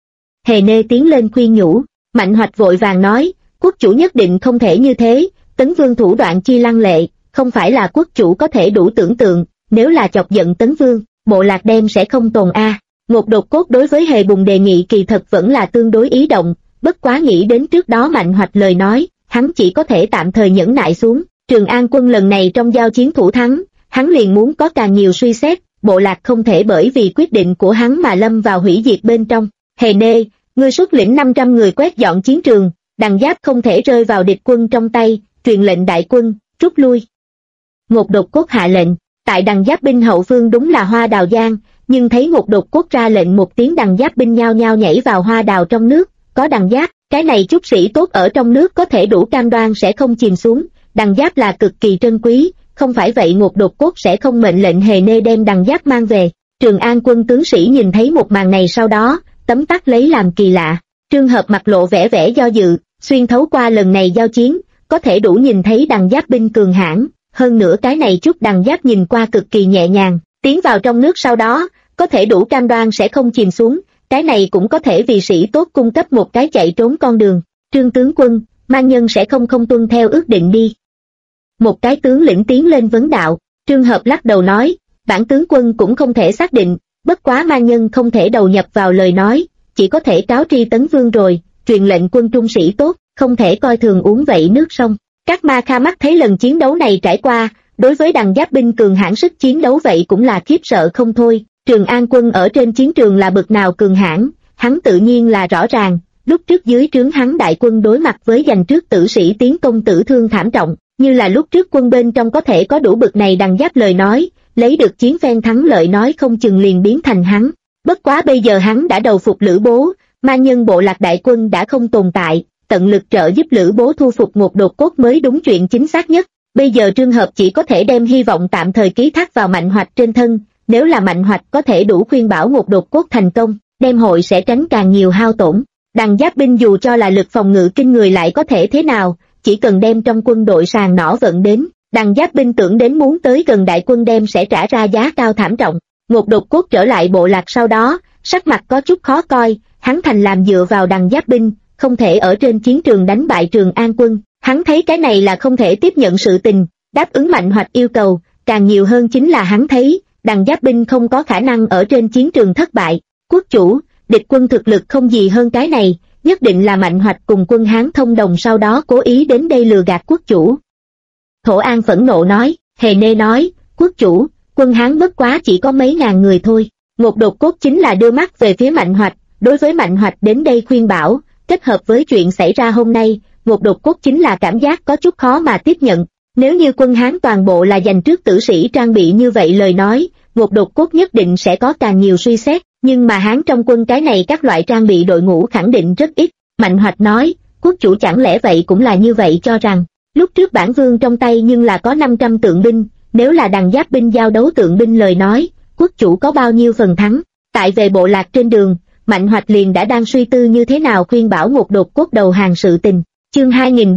Hề Nê tiến lên khuyên nhủ, Mạnh Hoạch vội vàng nói, quốc chủ nhất định không thể như thế, Tấn Vương thủ đoạn chi lăng lệ, không phải là quốc chủ có thể đủ tưởng tượng, nếu là chọc giận Tấn Vương, bộ lạc đem sẽ không tồn a. Ngột Đột Cốt đối với Hề Bùng đề nghị kỳ thật vẫn là tương đối ý động, bất quá nghĩ đến trước đó Mạnh Hoạch lời nói, hắn chỉ có thể tạm thời nhẫn nại xuống. Trường An quân lần này trong giao chiến thủ thắng, hắn liền muốn có càng nhiều suy xét, bộ lạc không thể bởi vì quyết định của hắn mà lâm vào hủy diệt bên trong. Hề Nê, ngươi xuất lĩnh 500 người quét dọn chiến trường, đằng giáp không thể rơi vào địch quân trong tay, truyền lệnh đại quân, rút lui. Ngột Đột Cốt hạ lệnh, tại đằng giáp binh hậu phương đúng là Hoa Đào Giang, nhưng thấy Ngột Đột Cốt ra lệnh một tiếng đằng giáp binh nhao nhao nhảy vào hoa đào trong nước, có đằng giáp, cái này chút sĩ tốt ở trong nước có thể đủ cam đoan sẽ không chìm xuống. Đằng giáp là cực kỳ trân quý, không phải vậy Ngột Đột Cốt sẽ không mệnh lệnh Hề Nê đem đằng giáp mang về. Trường An quân tướng sĩ nhìn thấy một màn này sau đó, tấm tắc lấy làm kỳ lạ. Trường Hợp mặt lộ vẻ do dự, xuyên thấu qua lần này giao chiến, có thể đủ nhìn thấy đằng giáp binh cường hãn, hơn nữa cái này chút đằng giáp nhìn qua cực kỳ nhẹ nhàng, tiến vào trong nước sau đó, có thể đủ cam đoan sẽ không chìm xuống, cái này cũng có thể vì sĩ tốt cung cấp một cái chạy trốn con đường. Trương tướng quân, mang nhân sẽ không tuân theo ước định đi. Một cái tướng lĩnh tiến lên vấn đạo, Trường Hợp lắc đầu nói, bản tướng quân cũng không thể xác định, bất quá mang nhân không thể đầu nhập vào lời nói, chỉ có thể cáo tri Tấn Vương rồi, truyền lệnh quân trung sĩ tốt, không thể coi thường uống vậy nước sông. Các ma kha mắt thấy lần chiến đấu này trải qua, đối với đằng giáp binh cường hãn sức chiến đấu vậy cũng là khiếp sợ không thôi. Trường An quân ở trên chiến trường là bực nào cường hãn, hắn tự nhiên là rõ ràng, lúc trước dưới trướng hắn đại quân đối mặt với giành trước tử sĩ tiến công tử thương thảm trọng, như là lúc trước quân bên trong có thể có đủ bực này đằng giáp lời nói, lấy được chiến phen thắng lợi nói không chừng liền biến thành hắn. Bất quá bây giờ hắn đã đầu phục Lữ Bố, ma nhân bộ lạc đại quân đã không tồn tại, tận lực trợ giúp Lữ Bố thu phục Ngột Đột Cốt mới đúng chuyện chính xác nhất. Bây giờ Trường Hợp chỉ có thể đem hy vọng tạm thời ký thác vào Mạnh Hoạch trên thân, nếu là Mạnh Hoạch có thể đủ khuyên bảo Ngột Đột Cốt thành công, đem hội sẽ tránh càng nhiều hao tổn. Đằng giáp binh dù cho là lực phòng ngự kinh người lại có thể thế nào, chỉ cần đem trong quân đội sàn nỏ vận đến, đằng giáp binh tưởng đến muốn tới gần đại quân đem sẽ trả ra giá cao thảm trọng. Ngột Đột Cốt trở lại bộ lạc sau đó, sắc mặt có chút khó coi, hắn thành làm dựa vào đằng giáp binh, không thể ở trên chiến trường đánh bại Trường An quân, hắn thấy cái này là không thể tiếp nhận sự tình, đáp ứng Mạnh Hoạch yêu cầu, càng nhiều hơn chính là hắn thấy, đằng giáp binh không có khả năng ở trên chiến trường thất bại. Quốc chủ, địch quân thực lực không gì hơn cái này, nhất định là Mạnh Hoạch cùng quân Hán thông đồng sau đó cố ý đến đây lừa gạt quốc chủ. Thổ An phẫn nộ nói, Hề Nê nói, quốc chủ, quân Hán bất quá chỉ có mấy ngàn người thôi. Ngột Đột Cốt chính là đưa mắt về phía Mạnh Hoạch, đối với Mạnh Hoạch đến đây khuyên bảo, kết hợp với chuyện xảy ra hôm nay, Ngột Đột Cốt chính là cảm giác có chút khó mà tiếp nhận. Nếu như quân Hán toàn bộ là dành trước tử sĩ trang bị như vậy lời nói, Ngột Đột Cốt nhất định sẽ có càng nhiều suy xét, nhưng mà Hán trong quân cái này các loại trang bị đội ngũ khẳng định rất ít. Mạnh Hoạch nói, quốc chủ chẳng lẽ vậy cũng là như vậy cho rằng, lúc trước bản vương trong tay nhưng là có 500 tượng binh, nếu là đằng giáp binh giao đấu tượng binh lời nói, quốc chủ có bao nhiêu phần thắng. Tại về bộ lạc trên đường, Mạnh Hoạch liền đã đang suy tư như thế nào khuyên bảo Ngột Đột Cốt đầu hàng sự tình. Chương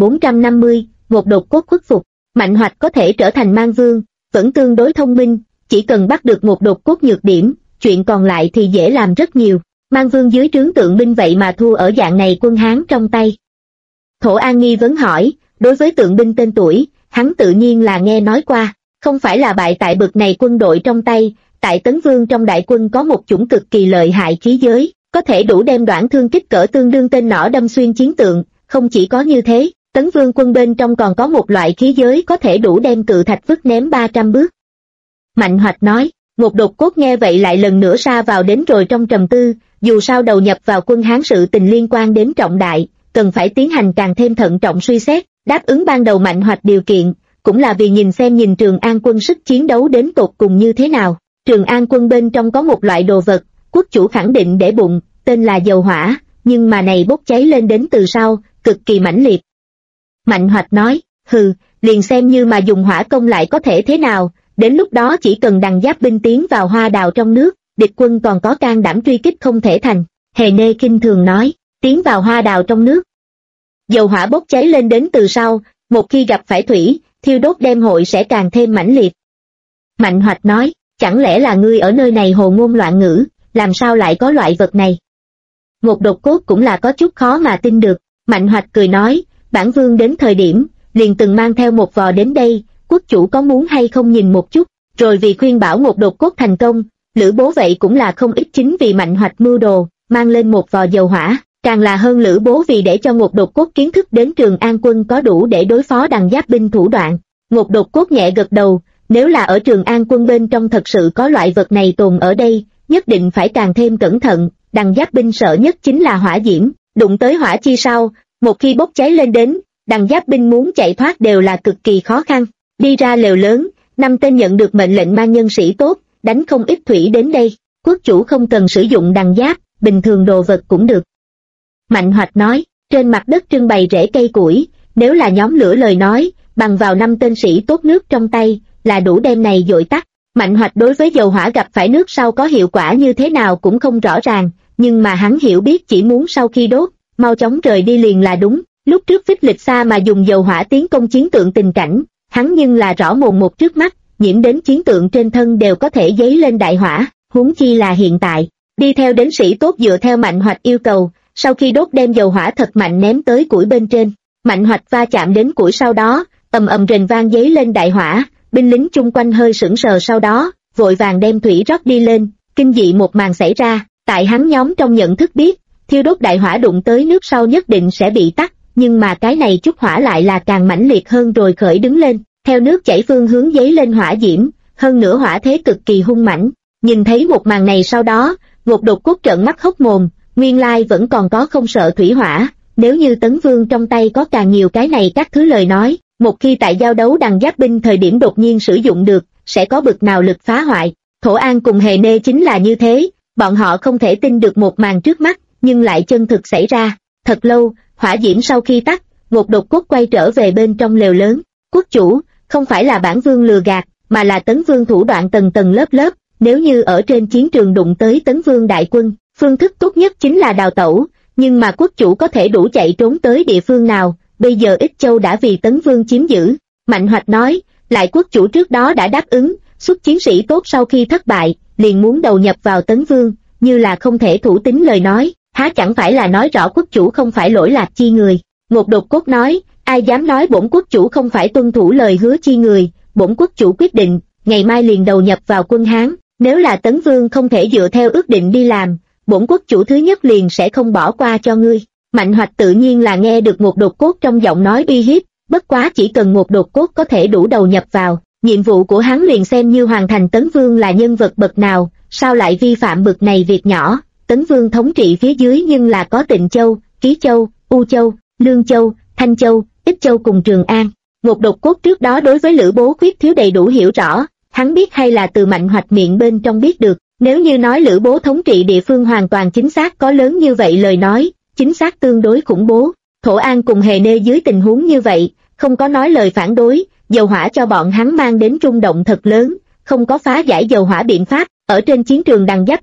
2450, Ngột Đột Cốt khuất phục. Mạnh Hoạch có thể trở thành mang vương, vẫn tương đối thông minh, chỉ cần bắt được Ngột Đột Cốt nhược điểm, chuyện còn lại thì dễ làm rất nhiều. Mang Vương dưới trướng tượng binh vậy mà thua ở dạng này quân Hán trong tay. Thổ An nghi vấn hỏi, đối với tượng binh tên tuổi, hắn tự nhiên là nghe nói qua, không phải là bại tại bực này quân đội trong tay, tại Tấn Vương trong đại quân có một chủng cực kỳ lợi hại khí giới, có thể đủ đem đoạn thương kích cỡ tương đương tên nỏ đâm xuyên chiến tượng, không chỉ có như thế, Tấn Vương quân bên trong còn có một loại khí giới có thể đủ đem cự thạch vứt ném 300 bước. Mạnh Hoạch nói, Ngột Đột Cốt nghe vậy lại lần nữa sa vào đến rồi trong trầm tư, dù sao đầu nhập vào quân Hán sự tình liên quan đến trọng đại, cần phải tiến hành càng thêm thận trọng suy xét, đáp ứng ban đầu Mạnh Hoạch điều kiện, cũng là vì nhìn Trường An quân sức chiến đấu đến tột cùng như thế nào. Trường An quân bên trong có một loại đồ vật, quốc chủ khẳng định để bụng, tên là dầu hỏa, nhưng mà này bốc cháy lên đến từ sau, cực kỳ mãnh liệt. Mạnh Hoạch nói, hừ, liền xem như mà dùng hỏa công lại có thể thế nào, đến lúc đó chỉ cần đằng giáp binh tiến vào hoa đào trong nước, địch quân còn có can đảm truy kích không thể thành. Hề Nê khinh thường nói, tiến vào hoa đào trong nước. Dầu hỏa bốc cháy lên đến từ sau, một khi gặp phải thủy, thiêu đốt đem hội sẽ càng thêm mãnh liệt. Mạnh Hoạch nói, chẳng lẽ là ngươi ở nơi này hồ ngôn loạn ngữ, làm sao lại có loại vật này? Ngột Đột Cốt cũng là có chút khó mà tin được. Mạnh Hoạch cười nói, bản vương đến thời điểm, liền từng mang theo một vò đến đây, quốc chủ có muốn hay không nhìn một chút, rồi vì khuyên bảo Ngột Đột Cốt thành công, Lữ Bố vậy cũng là không ít chính vì Mạnh Hoạch mưu đồ, mang lên một vò dầu hỏa, càng là hơn Lữ Bố vì để cho Ngột Đột Cốt kiến thức đến Trường An quân có đủ để đối phó đằng giáp binh thủ đoạn. Ngột Đột Cốt nhẹ gật đầu, nếu là ở Trường An quân bên trong thật sự có loại vật này tồn ở đây, nhất định phải càng thêm cẩn thận, đằng giáp binh sợ nhất chính là hỏa diễm, đụng tới hỏa chi sau, một khi bốc cháy lên đến, đằng giáp binh muốn chạy thoát đều là cực kỳ khó khăn. Đi ra lều lớn, 5 tên nhận được mệnh lệnh mang nhân sĩ tốt, đánh không ít thủy đến đây, quốc chủ không cần sử dụng đằng giáp, bình thường đồ vật cũng được. Mạnh Hoạch nói, trên mặt đất trưng bày rễ cây củi, nếu là nhóm lửa lời nói, bằng vào 5 tên sĩ tốt nước trong tay, là đủ đem này dội tắt. Mạnh Hoạch đối với dầu hỏa gặp phải nước sau có hiệu quả như thế nào cũng không rõ ràng, nhưng mà hắn hiểu biết chỉ muốn sau khi đốt, mau chóng rời đi liền là đúng. Lúc trước Phích Lịch Sa mà dùng dầu hỏa tiến công chiến tượng tình cảnh, hắn nhưng là rõ mồn một trước mắt, nhiễm đến chiến tượng trên thân đều có thể dấy lên đại hỏa, huống chi là hiện tại. Đi theo đến sĩ tốt dựa theo Mạnh Hoạch yêu cầu, sau khi đốt đem dầu hỏa thật mạnh ném tới củi bên trên. Mạnh Hoạch va chạm đến củi sau đó, ầm ầm rền vang dấy lên đại hỏa, binh lính chung quanh hơi sững sờ sau đó, vội vàng đem thủy rót đi lên, kinh dị một màn xảy ra, tại hắn nhóm trong nhận thức biết, thiêu đốt đại hỏa đụng tới nước sau nhất định sẽ bị tắt, nhưng mà cái này chút hỏa lại là càng mãnh liệt hơn rồi khởi đứng lên, theo nước chảy phương hướng dấy lên hỏa diễm, hơn nữa hỏa thế cực kỳ hung mãnh. Nhìn thấy một màn này sau đó, Ngột Đột Cốt trợn mắt hốc mồm, nguyên lai vẫn còn có không sợ thủy hỏa, nếu như Tấn Vương trong tay có càng nhiều cái này các thứ lời nói, một khi tại giao đấu đằng giáp binh thời điểm đột nhiên sử dụng được, sẽ có bực nào lực phá hoại. Thổ An cùng Hề Nê chính là như thế, bọn họ không thể tin được một màn trước mắt, nhưng lại chân thực xảy ra. Thật lâu, hỏa diễm sau khi tắt, Ngột Đột Cốt quay trở về bên trong lều lớn. Quốc chủ, không phải là bản vương lừa gạt, mà là Tấn Vương thủ đoạn tầng tầng lớp lớp, nếu như ở trên chiến trường đụng tới Tấn Vương đại quân, phương thức tốt nhất chính là đào tẩu, nhưng mà quốc chủ có thể đủ chạy trốn tới địa phương nào, bây giờ Ích Châu đã vì Tấn Vương chiếm giữ. Mạnh Hoạch nói, lại quốc chủ trước đó đã đáp ứng, xuất chiến sĩ tốt sau khi thất bại, liền muốn đầu nhập vào Tấn Vương, như là không thể thủ tín lời nói, há chẳng phải là nói rõ quốc chủ không phải lỗi lạc chi người. Ngột Đột Cốt nói, ai dám nói bổn quốc chủ không phải tuân thủ lời hứa chi người, bổn quốc chủ quyết định, ngày mai liền đầu nhập vào quân Hán, nếu là Tấn Vương không thể dựa theo ước định đi làm, bổn quốc chủ thứ nhất liền sẽ không bỏ qua cho ngươi. Mạnh Hoạch tự nhiên là nghe được Ngột Đột Cốt trong giọng nói uy hiếp, bất quá chỉ cần Ngột Đột Cốt có thể đủ đầu nhập vào, nhiệm vụ của hắn liền xem như hoàn thành. Tấn Vương là nhân vật bậc nào, sao lại vi phạm bậc này việc nhỏ. Tấn Vương thống trị phía dưới nhưng là có Tịnh Châu, Ký Châu, U Châu, Lương Châu, Thanh Châu, Ích Châu cùng Trường An. Ngột Đột Cốt trước đó đối với Lữ Bố khuyết thiếu đầy đủ hiểu rõ, hắn biết hay là từ Mạnh Hoạch miệng bên trong biết được. Nếu như nói Lữ Bố thống trị địa phương hoàn toàn chính xác có lớn như vậy lời nói, chính xác tương đối khủng bố. Thổ An cùng Hề Nê dưới tình huống như vậy, không có nói lời phản đối, dầu hỏa cho bọn hắn mang đến rung động thật lớn, không có phá giải dầu hỏa biện pháp, ở trên chiến trường đằng giáp